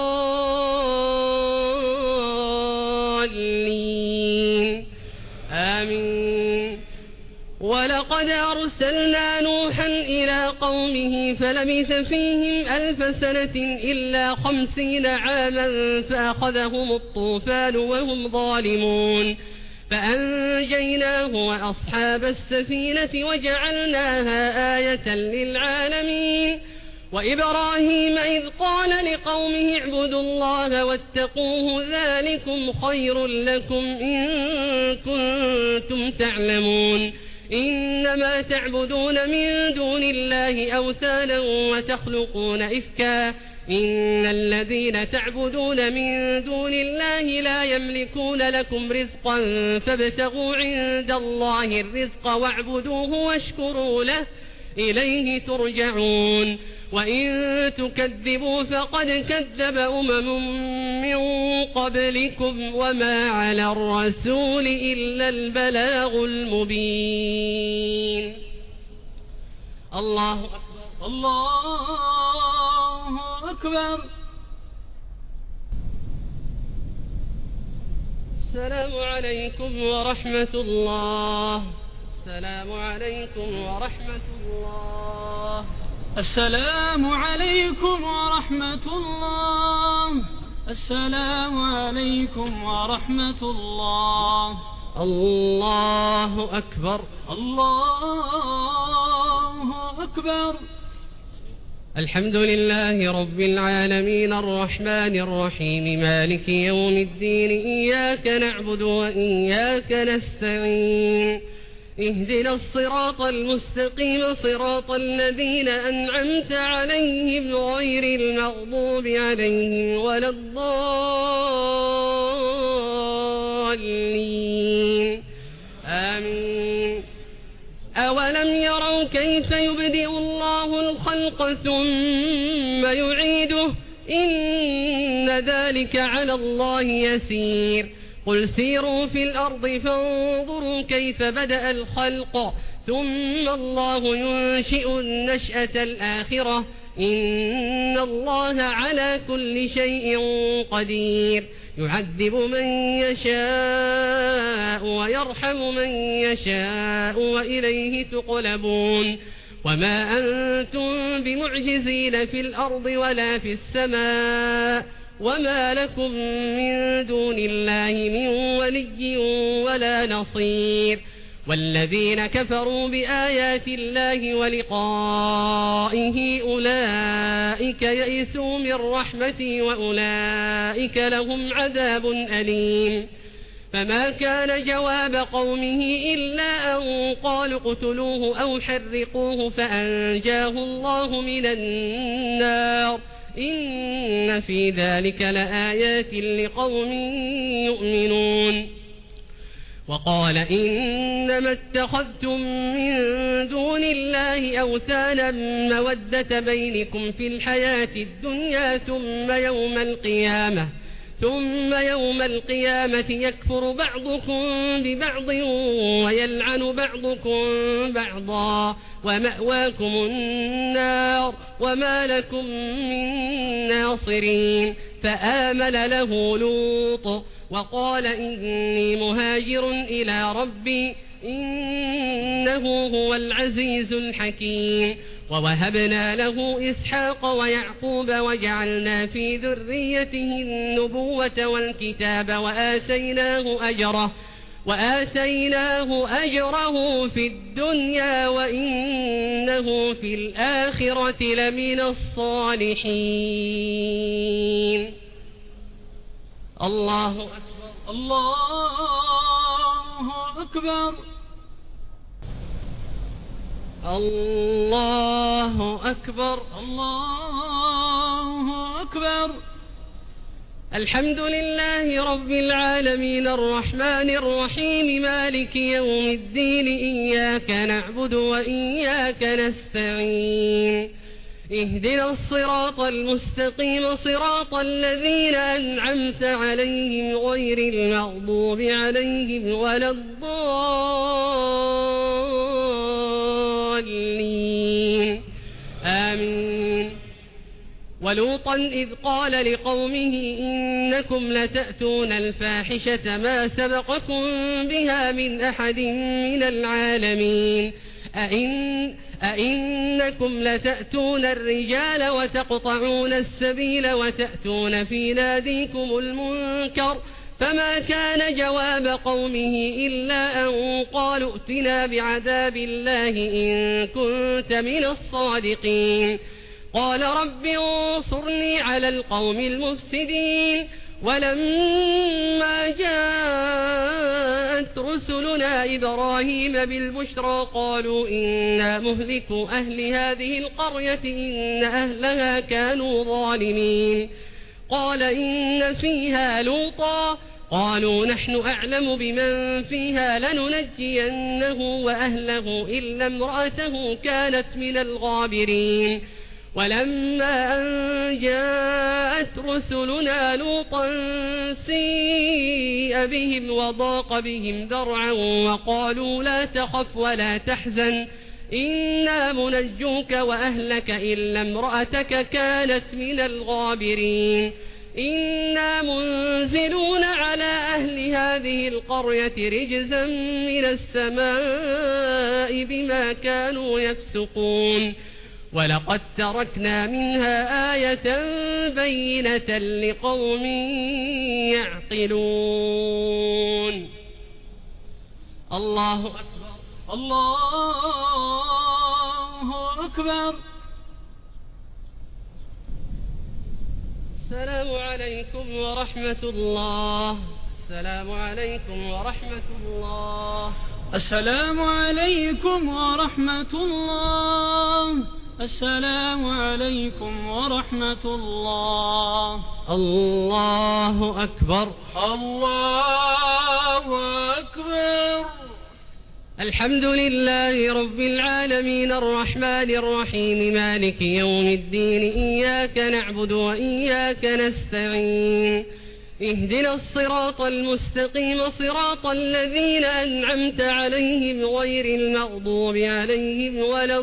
الضالين آمين. ولقد أرسلنا نوحا إلى قومه فلبث فيهم ألف سنة إلا خمسين عاما فأخذهم الطوفان وهم ظالمون فأنجيناه وأصحاب السفينة وجعلناها آية للعالمين. وإبراهيم إذ قال لقومه اعبدوا الله واتقوه ذلكم خير لكم إن كنتم تعلمون إنما تعبدون من دون الله أوثانا وتخلقون إفكا إن الذين تعبدون من دون الله لا يملكون لكم رزقا فابتغوا عند الله الرزق واعبدوه واشكروا له إليه ترجعون. وإن تكذبوا فقد كذب أمم من قبلكم وما على الرسول إلا البلاغ المبين. الله أكبر. الله أكبر. السلام عليكم ورحمة الله. السلام عليكم ورحمة الله. السلام عليكم ورحمة الله. السلام عليكم ورحمة الله. الله أكبر. الله أكبر. الحمد لله رب العالمين الرحمن الرحيم مالك يوم الدين إياك نعبد وإياك نستعين اهدنا الصراط المستقيم صراط الذين أنعمت عليهم غير المغضوب عليهم ولا الضالين آمين. أولم يروا كيف يبدئ الله الخلق ثم يعيده إن ذلك على الله يسير. قل سيروا في الأرض فانظروا كيف بدأ الخلق ثم الله ينشئ النشأة الآخرة إن الله على كل شيء قدير. يعذب من يشاء ويرحم من يشاء وإليه تقلبون. وما أنتم بمعجزين في الأرض ولا في السماء وما لكم من دون الله من ولي ولا نصير. والذين كفروا بآيات الله ولقائه أولئك يئسوا من رحمتي وأولئك لهم عذاب أليم. فما كان جواب قومه إلا أن قالوا اقتلوه أو حرقوه فأنجاه الله من النار إن في ذلك لآيات لقوم يؤمنون. وقال إنما اتخذتم من دون الله أوثانا مودة بينكم في الحياة الدنيا ثم يوم القيامة ثم يوم القيامة يكفر بعضكم ببعض ويلعن بعضكم بعضا ومأواكم النار وما لكم من ناصرين. فآمن له لوط وقال إني مهاجر إلى ربي إنه هو العزيز الحكيم. ووهبنا له إسحاق ويعقوب وجعلنا في ذريته النبوة والكتاب وآتيناه أجره وآتيناه أجره في الدنيا وإنه في الآخرة لمن الصالحين. الله أكبر. الله أكبر. الله أكبر. الله أكبر. الحمد لله رب العالمين الرحمن الرحيم مالك يوم الدين إياك نعبد وإياك نستعين اهدنا الصراط المستقيم صراط الذين أنعمت عليهم غير المغضوب عليهم ولا الضالين آمين. ولوطا إذ قال لقومه إنكم لتأتون الفاحشة ما سبقكم بها من أحد من العالمين أئن أئنكم لتأتون الرجال وتقطعون السبيل وتأتون في ناديكم المنكر فما كان جواب قومه إلا أن قالوا ائتنا بعذاب الله إن كنت من الصادقين قال رب انصرني على القوم المفسدين ولما جاءت رسلنا إبراهيم بالبشرى قالوا إنا مهلكو أهل هذه القرية إن أهلها كانوا ظالمين قال إن فيها لوطا قالوا نحن أعلم بمن فيها لننجينه وأهله إلا امرأته كانت من الغابرين ولما أن جاءت رسلنا لوطا سيء بهم وضاق بهم ذرعا وقالوا لا تخف ولا تحزن إنا منجوك وأهلك إلا امرأتك كانت من الغابرين إنا منزلون على أهل هذه القرية رجزا من السماء بما كانوا يفسقون ولقد تركنا منها آية بينة لقوم يعقلون. الله أكبر الله أكبر. السلام عليكم ورحمة الله. السلام عليكم ورحمة الله. السلام عليكم ورحمة الله. السلام عليكم ورحمة الله. الله أكبر. الله أكبر. الحمد لله رب العالمين الرحمن الرحيم مالك يوم الدين إياك نعبد وإياك نستعين اهدنا الصراط المستقيم صراط الذين أنعمت عليهم غير المغضوب عليهم ولا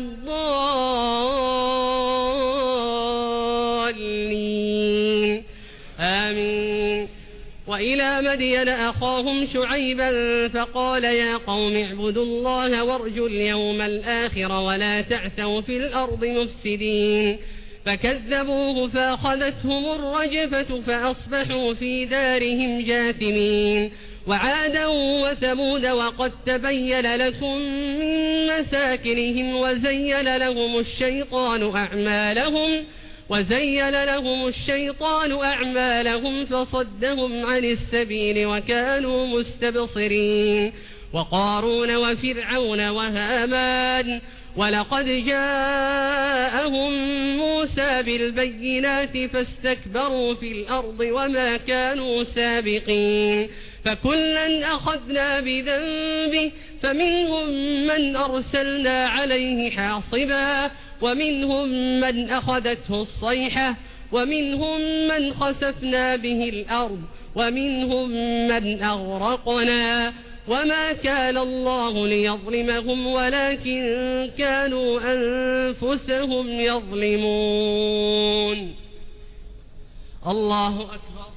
الضالين آمين. وإلى مدين أخاهم شعيبا فقال يا قوم اعبدوا الله وارجوا اليوم الآخر ولا تعثوا في الأرض مفسدين فكذبوه فأخذتهم الرجفة فأصبحوا في دارهم جاثمين. وعادا وثمود وقد تبين لكم من مساكنهم وزين لهم الشيطان أعمالهم وزين لهم الشيطان أعمالهم فصدهم عن السبيل وكانوا مستبصرين. وقارون وفرعون وهامان ولقد جاءهم موسى بالبينات فاستكبروا في الأرض وما كانوا سابقين فكلا أخذنا بذنبه فمنهم من أرسلنا عليه حاصبا ومنهم من أخذته الصيحة ومنهم من خسفنا به الأرض ومنهم من أغرقنا وما كان الله ليظلمهم ولكن كانوا أنفسهم يظلمون. الله أكبر.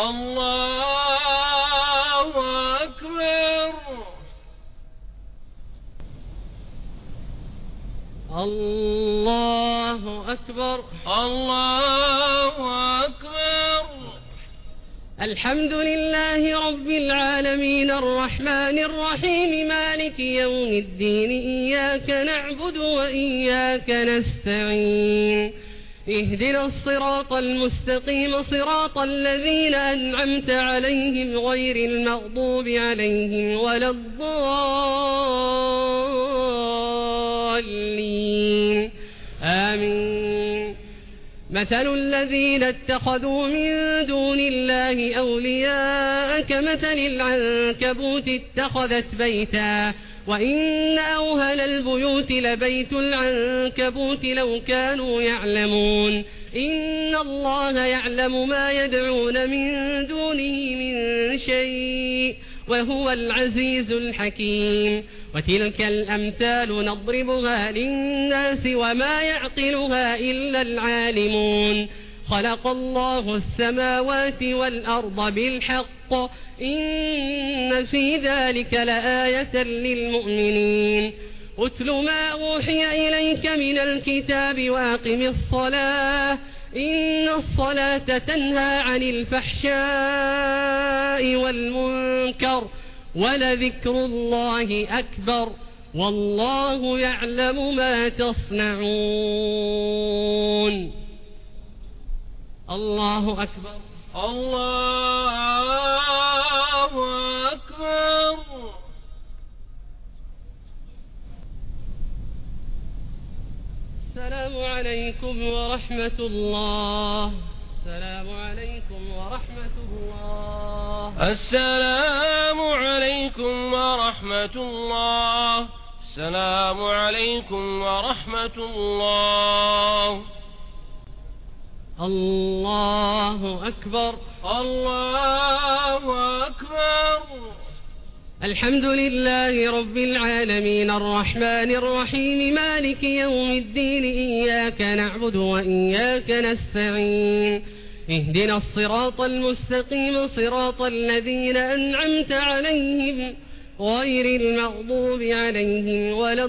الله أكبر. الله أكبر. الله أكبر. الحمد لله رب العالمين الرحمن الرحيم مالك يوم الدين إياك نعبد وإياك نستعين اهدنا الصراط المستقيم صراط الذين أنعمت عليهم غير المغضوب عليهم ولا الضالين آمين. مثل الذين اتخذوا من دون الله أولياء كمثل العنكبوت اتخذت بيتا وإن أوهن البيوت لبيت العنكبوت لو كانوا يعلمون إن الله يعلم ما يدعون من دونه من شيء وهو العزيز الحكيم وتلك الأمثال نضربها للناس وما يعقلها إلا العالمون خلق الله السماوات والأرض بالحق إن في ذلك لآية للمؤمنين أتل ما أوحي إليك من الكتاب وأقم الصلاة إن الصلاة تنهى عن الفحشاء والمنكر ولذكر الله أكبر والله يعلم ما تصنعون. الله أكبر. الله أكبر. السلام عليكم ورحمة الله. السلام عليكم ورحمة الله. السلام عليكم ورحمة الله. السلام عليكم ورحمة الله. الله أكبر. الله أكبر. الحمد لله رب العالمين الرحمن الرحيم مالك يوم الدين إياك نعبد وإياك نستعين اهدنا الصراط المستقيم صراط الذين أنعمت عليهم غير المغضوب عليهم ولا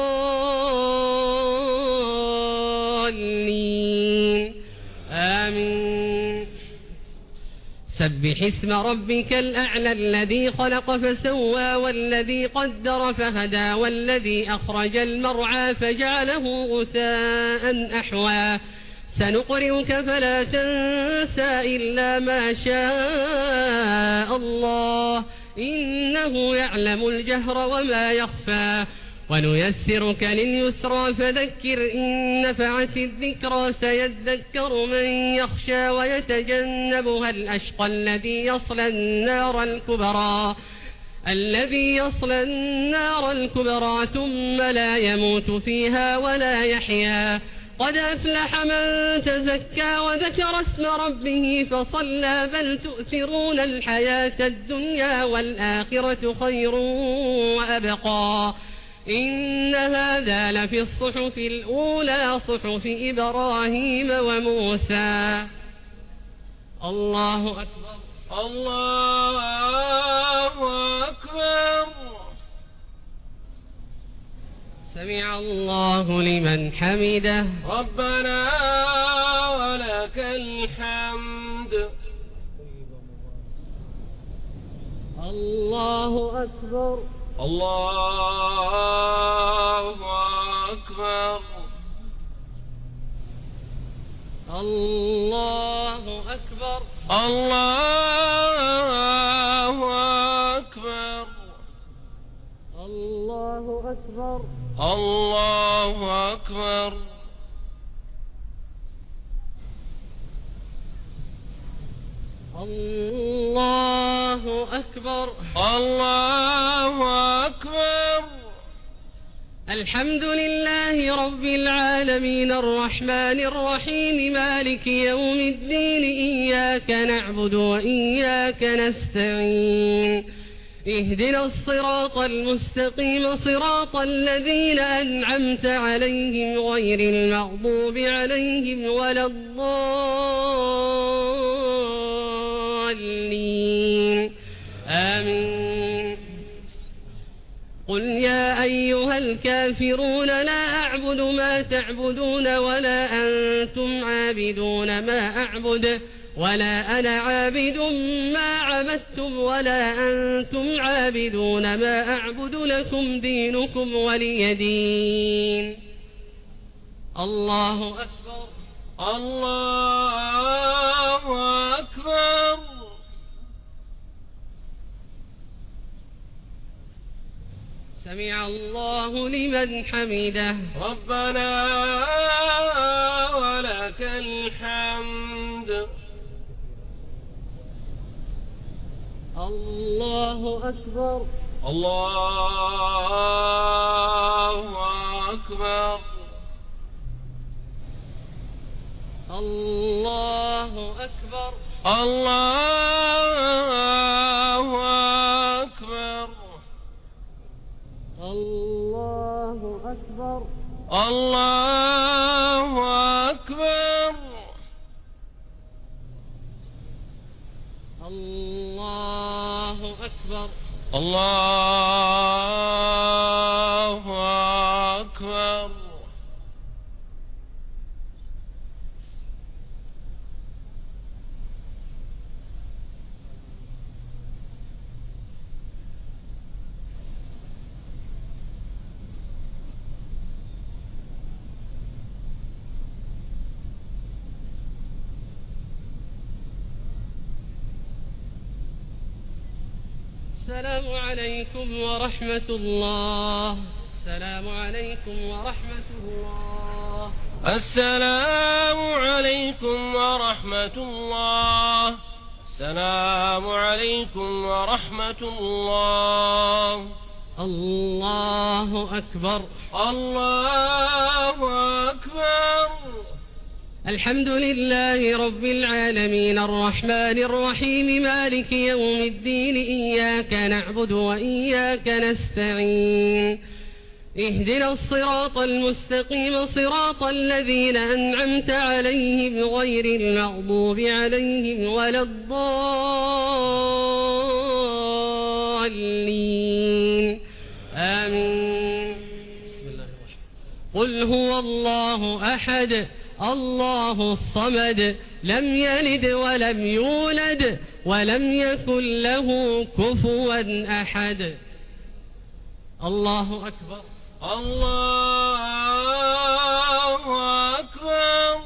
الضالين آمين. سبح اسم ربك الأعلى الذي خلق فسوى والذي قدر فهدى والذي أخرج المرعى فجعله غثاء أحوى سنقرئك فلا تنسى إلا ما شاء الله إنه يعلم الجهر وما يخفى ونيسرك لليسرى فذكر إن نفعت الذكرى سيذكر من يخشى ويتجنبها الأشقى الذي يصلى النار الكبرى الذي يصلى النار الكبرى ثم لا يموت فيها ولا يحيا قد أفلح من تزكى وذكر اسم ربه فصلى بل تؤثرون الحياة الدنيا والآخرة خير وأبقى إن هذا لفي الصحف الأولى صحف إبراهيم وموسى. الله أكبر. الله أكبر. سمع الله لمن حمده. ربنا ولك الحمد. الله أكبر. الله أكبر. الله أكبر. الله أكبر. الله أكبر. الله أكبر. الله أكبر. الله أكبر. الحمد لله رب العالمين الرحمن الرحيم مالك يوم الدين إياك نعبد وإياك نستعين اهدنا الصراط المستقيم صراط الذين أنعمت عليهم غير المغضوب عليهم ولا الضالين آمين. قل يا أيها الكافرون لا أعبد ما تعبدون ولا أنتم عابدون ما أعبد ولا أنا عابد ما عبدتم ولا أنتم عابدون ما أعبد لكم دينكم ولي دين. الله أكبر. الله أكبر. سمع الله لمن حمده. ربنا ولك الحمد. الله أكبر. الله أكبر. الله أكبر. الله أكبر. الله أكبر. الله أكبر. الله أكبر. الله أكبر. السلام عليكم ورحمة الله. السلام عليكم ورحمة الله. السلام عليكم ورحمة الله. السلام عليكم ورحمة الله. الله أكبر. الله أكبر. الحمد لله رب العالمين الرحمن الرحيم مالك يوم الدين إياك نعبد وإياك نستعين اهدنا الصراط المستقيم صراط الذين أنعمت عليهم غير المغضوب عليهم ولا الضالين آمين. بسم الله الرحمن الرحيم. قل هو الله أحد الله الصمد لم يلد ولم يولد ولم يكن له كفوا أحد. الله أكبر. الله أكبر.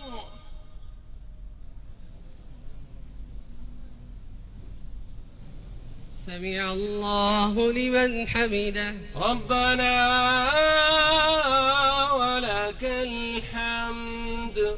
سمع الله لمن حمده. ربنا ولك الحمد.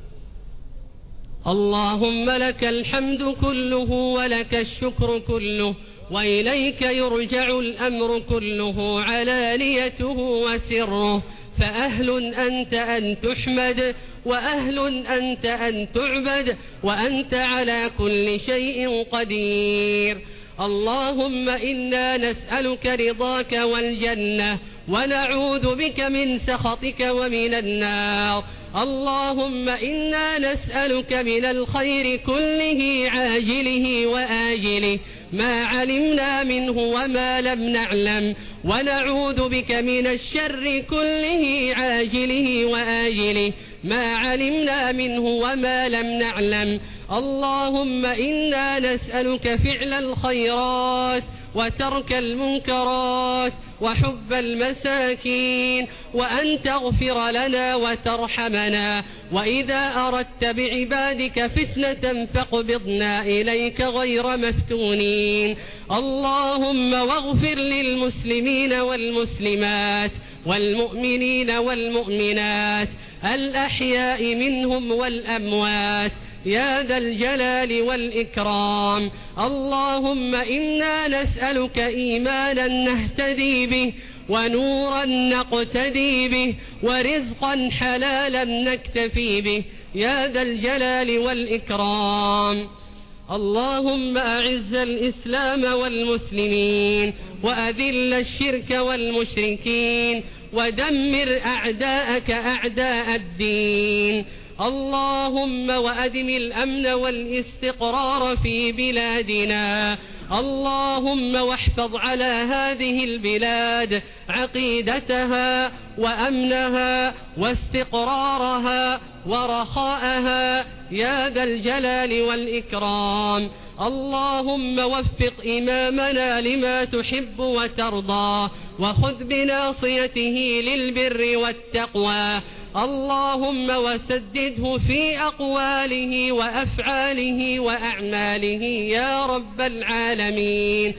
اللهم لك الحمد كله ولك الشكر كله وإليك يرجع الأمر كله علانيته وسره، فأهل أنت أن تحمد وأهل أنت أن تعبد وأنت على كل شيء قدير. اللهم إنا نسألك رضاك والجنة ونعوذ بك من سخطك ومن النار. اللهم إنا نسألك من الخير كله عاجله وآجله ما علمنا منه وما لم نعلم، ونعوذ بك من الشر كله عاجله وآجله ما علمنا منه وما لم نعلم. اللهم إنا نسألك فعل الخيرات وترك المنكرات وحب المساكين، وأن تغفر لنا وترحمنا، وإذا أردت بعبادك فتنة فاقبضنا إليك غير مفتونين. اللهم واغفر للمسلمين والمسلمات والمؤمنين والمؤمنات الأحياء منهم والأموات يا ذا الجلال والإكرام. اللهم إنا نسألك إيمانا نهتدي به ونورا نقتدي به ورزقا حلالا نكتفي به يا ذا الجلال والإكرام. اللهم أعز الإسلام والمسلمين وأذل الشرك والمشركين ودمر أعداءك أعداء الدين. اللهم وأدم الأمن والاستقرار في بلادنا. اللهم واحفظ على هذه البلاد عقيدتها وأمنها واستقرارها ورخاءها يا ذا الجلال والإكرام. اللهم وفق إمامنا لما تحب وترضى وخذ بناصيته للبر والتقوى. اللهم وسدده في أقواله وأفعاله وأعماله يا رب العالمين.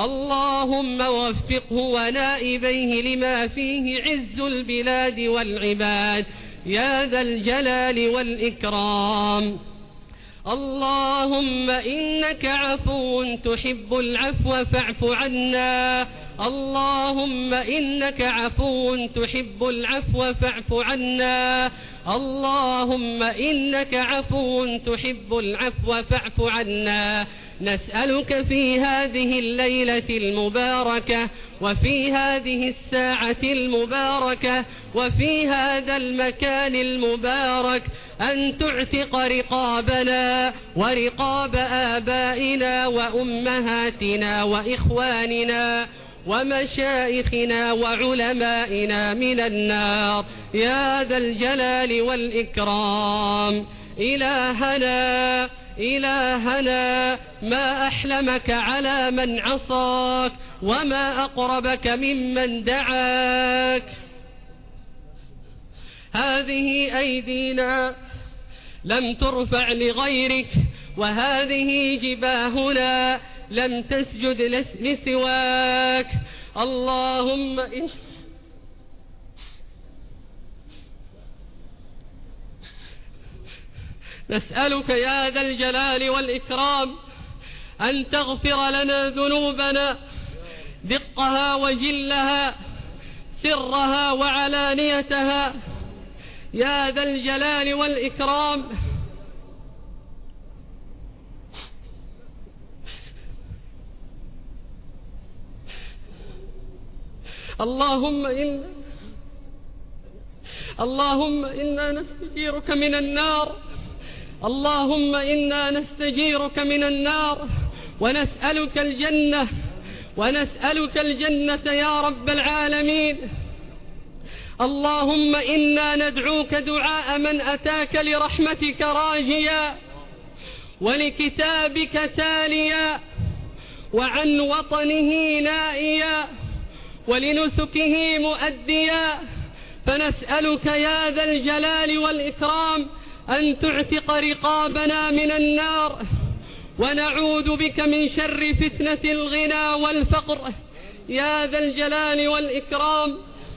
اللهم وفقه ونائبيه لما فيه عز البلاد والعباد يا ذا الجلال والإكرام. اللهم إنك عفو تحب العفو فاعف عنا اللهم إنك عفو تحب العفو فاعف عنا اللهم إنك عفو تحب العفو فاعف عنا نسألك في هذه الليلة المباركة وفي هذه الساعة المباركة وفي هذا المكان المبارك أن تعتق رقابنا ورقاب آبائنا وأمهاتنا وإخواننا ومشايخنا وعلمائنا من النار يا ذا الجلال والإكرام. إلهنا إلهنا ما أحلمك على من عصاك وما أقربك ممن دعاك. هذه أيدينا لم ترفع لغيرك وهذه جباهنا لم تسجد لسواك. اللهم إن نسألك يا ذا الجلال والإكرام أن تغفر لنا ذنوبنا دقها وجلها سرها وعلانيتها يا ذا الجلال والإكرام. اللهم إن اللهم إنا نستجيرك من النار اللهم إنا نستجيرك من النار ونسألك الجنة ونسألك الجنة يا رب العالمين. اللهم إنا ندعوك دعاء من أتاك لرحمتك راجيا ولكتابك تاليا وعن وطنه نائيا ولنسكه مؤديا، فنسألك يا ذا الجلال والإكرام أن تعتق رقابنا من النار، ونعوذ بك من شر فتنة الغنى والفقر يا ذا الجلال والإكرام.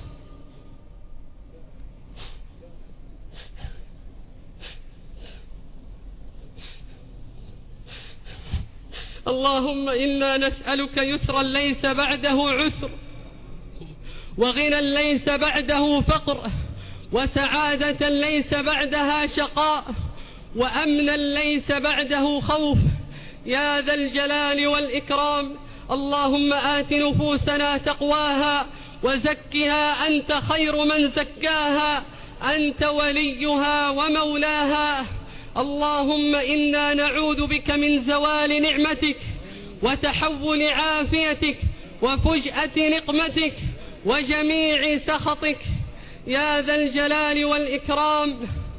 اللهم إنا نسألك يسرا ليس بعده عسر، وغنى ليس بعده فقر، وسعادة ليس بعدها شقاء، وأمنا ليس بعده خوف يا ذا الجلال والإكرام. اللهم آت نفوسنا تقواها وزكها أنت خير من زكاها، أنت وليها ومولاها. اللهم إنا نعوذ بك من زوال نعمتك وتحول عافيتك وفجأة نقمتك وجميع سخطك يا ذا الجلال والإكرام.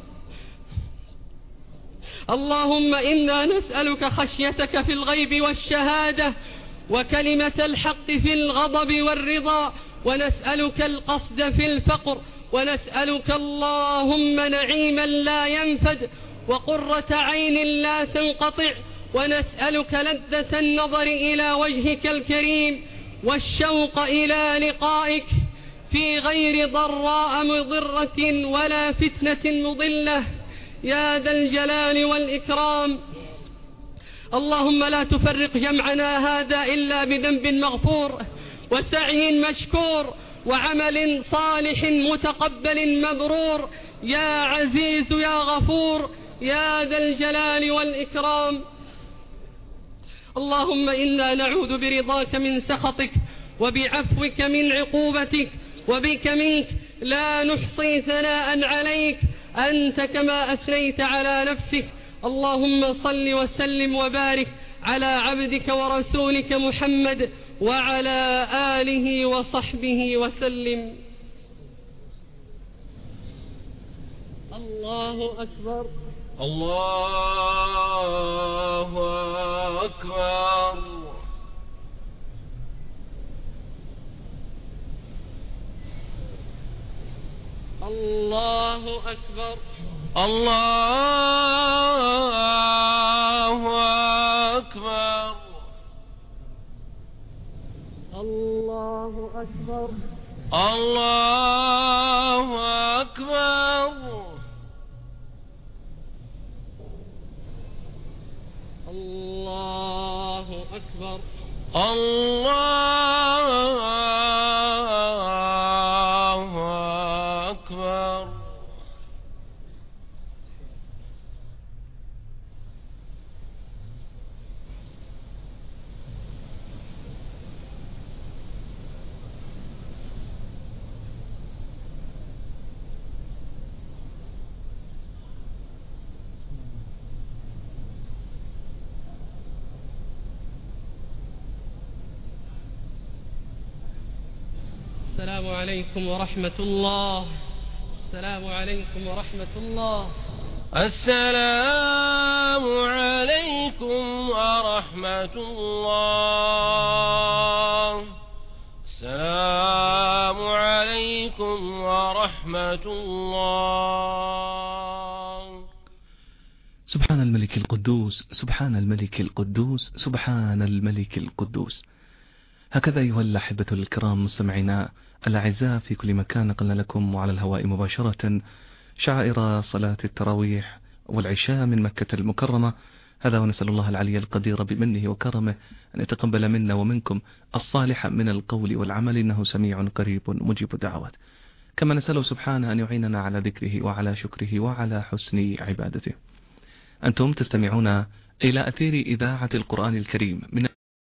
اللهم إنا نسألك خشيتك في الغيب والشهادة، وكلمة الحق في الغضب والرضا، ونسألك القصد في الفقر، ونسألك اللهم نعيما لا ينفد وقرة عين لا تنقطع، ونسألك لذة النظر إلى وجهك الكريم والشوق إلى لقائك في غير ضراء مضرة ولا فتنة مضلة يا ذا الجلال والإكرام. اللهم لا تفرق جمعنا هذا إلا بذنب مغفور وسعي مشكور وعمل صالح متقبل مبرور يا عزيز يا غفور يا ذا الجلال والإكرام. اللهم إنا نعوذ برضاك من سخطك وبعفوك من عقوبتك، وبك منك لا نحصي ثناء عليك أنت كما أثنيت على نفسك. اللهم صل وسلم وبارك على عبدك ورسولك محمد وعلى آله وصحبه وسلم. الله أكبر الله أكبر. الله أكبر الله أكبر. الله أكبر الله أكبر. الله أكبر. الله أكبر. السلام عليكم ورحمة الله. السلام عليكم ورحمة الله. السلام عليكم ورحمة الله. السلام عليكم ورحمة الله. سبحان الملك القدوس، سبحان الملك القدوس، سبحان الملك القدوس. هكذا أيها الأحبة الكرام مستمعينا الأعزاء في كل مكان، نقلنا لكم على الهواء مباشرة شعائر صلاة التراويح والعشاء من مكة المكرمة. هذا ونسأل الله العلي القدير بمنه وكرمه أن يتقبل منا ومنكم الصالح من القول والعمل، إنه سميع قريب مجيب الدعوات. كما نسأله سبحانه أن يعيننا على ذكره وعلى شكره وعلى حسن عبادته. أنتم تستمعون إلى أثير إذاعة القرآن الكريم من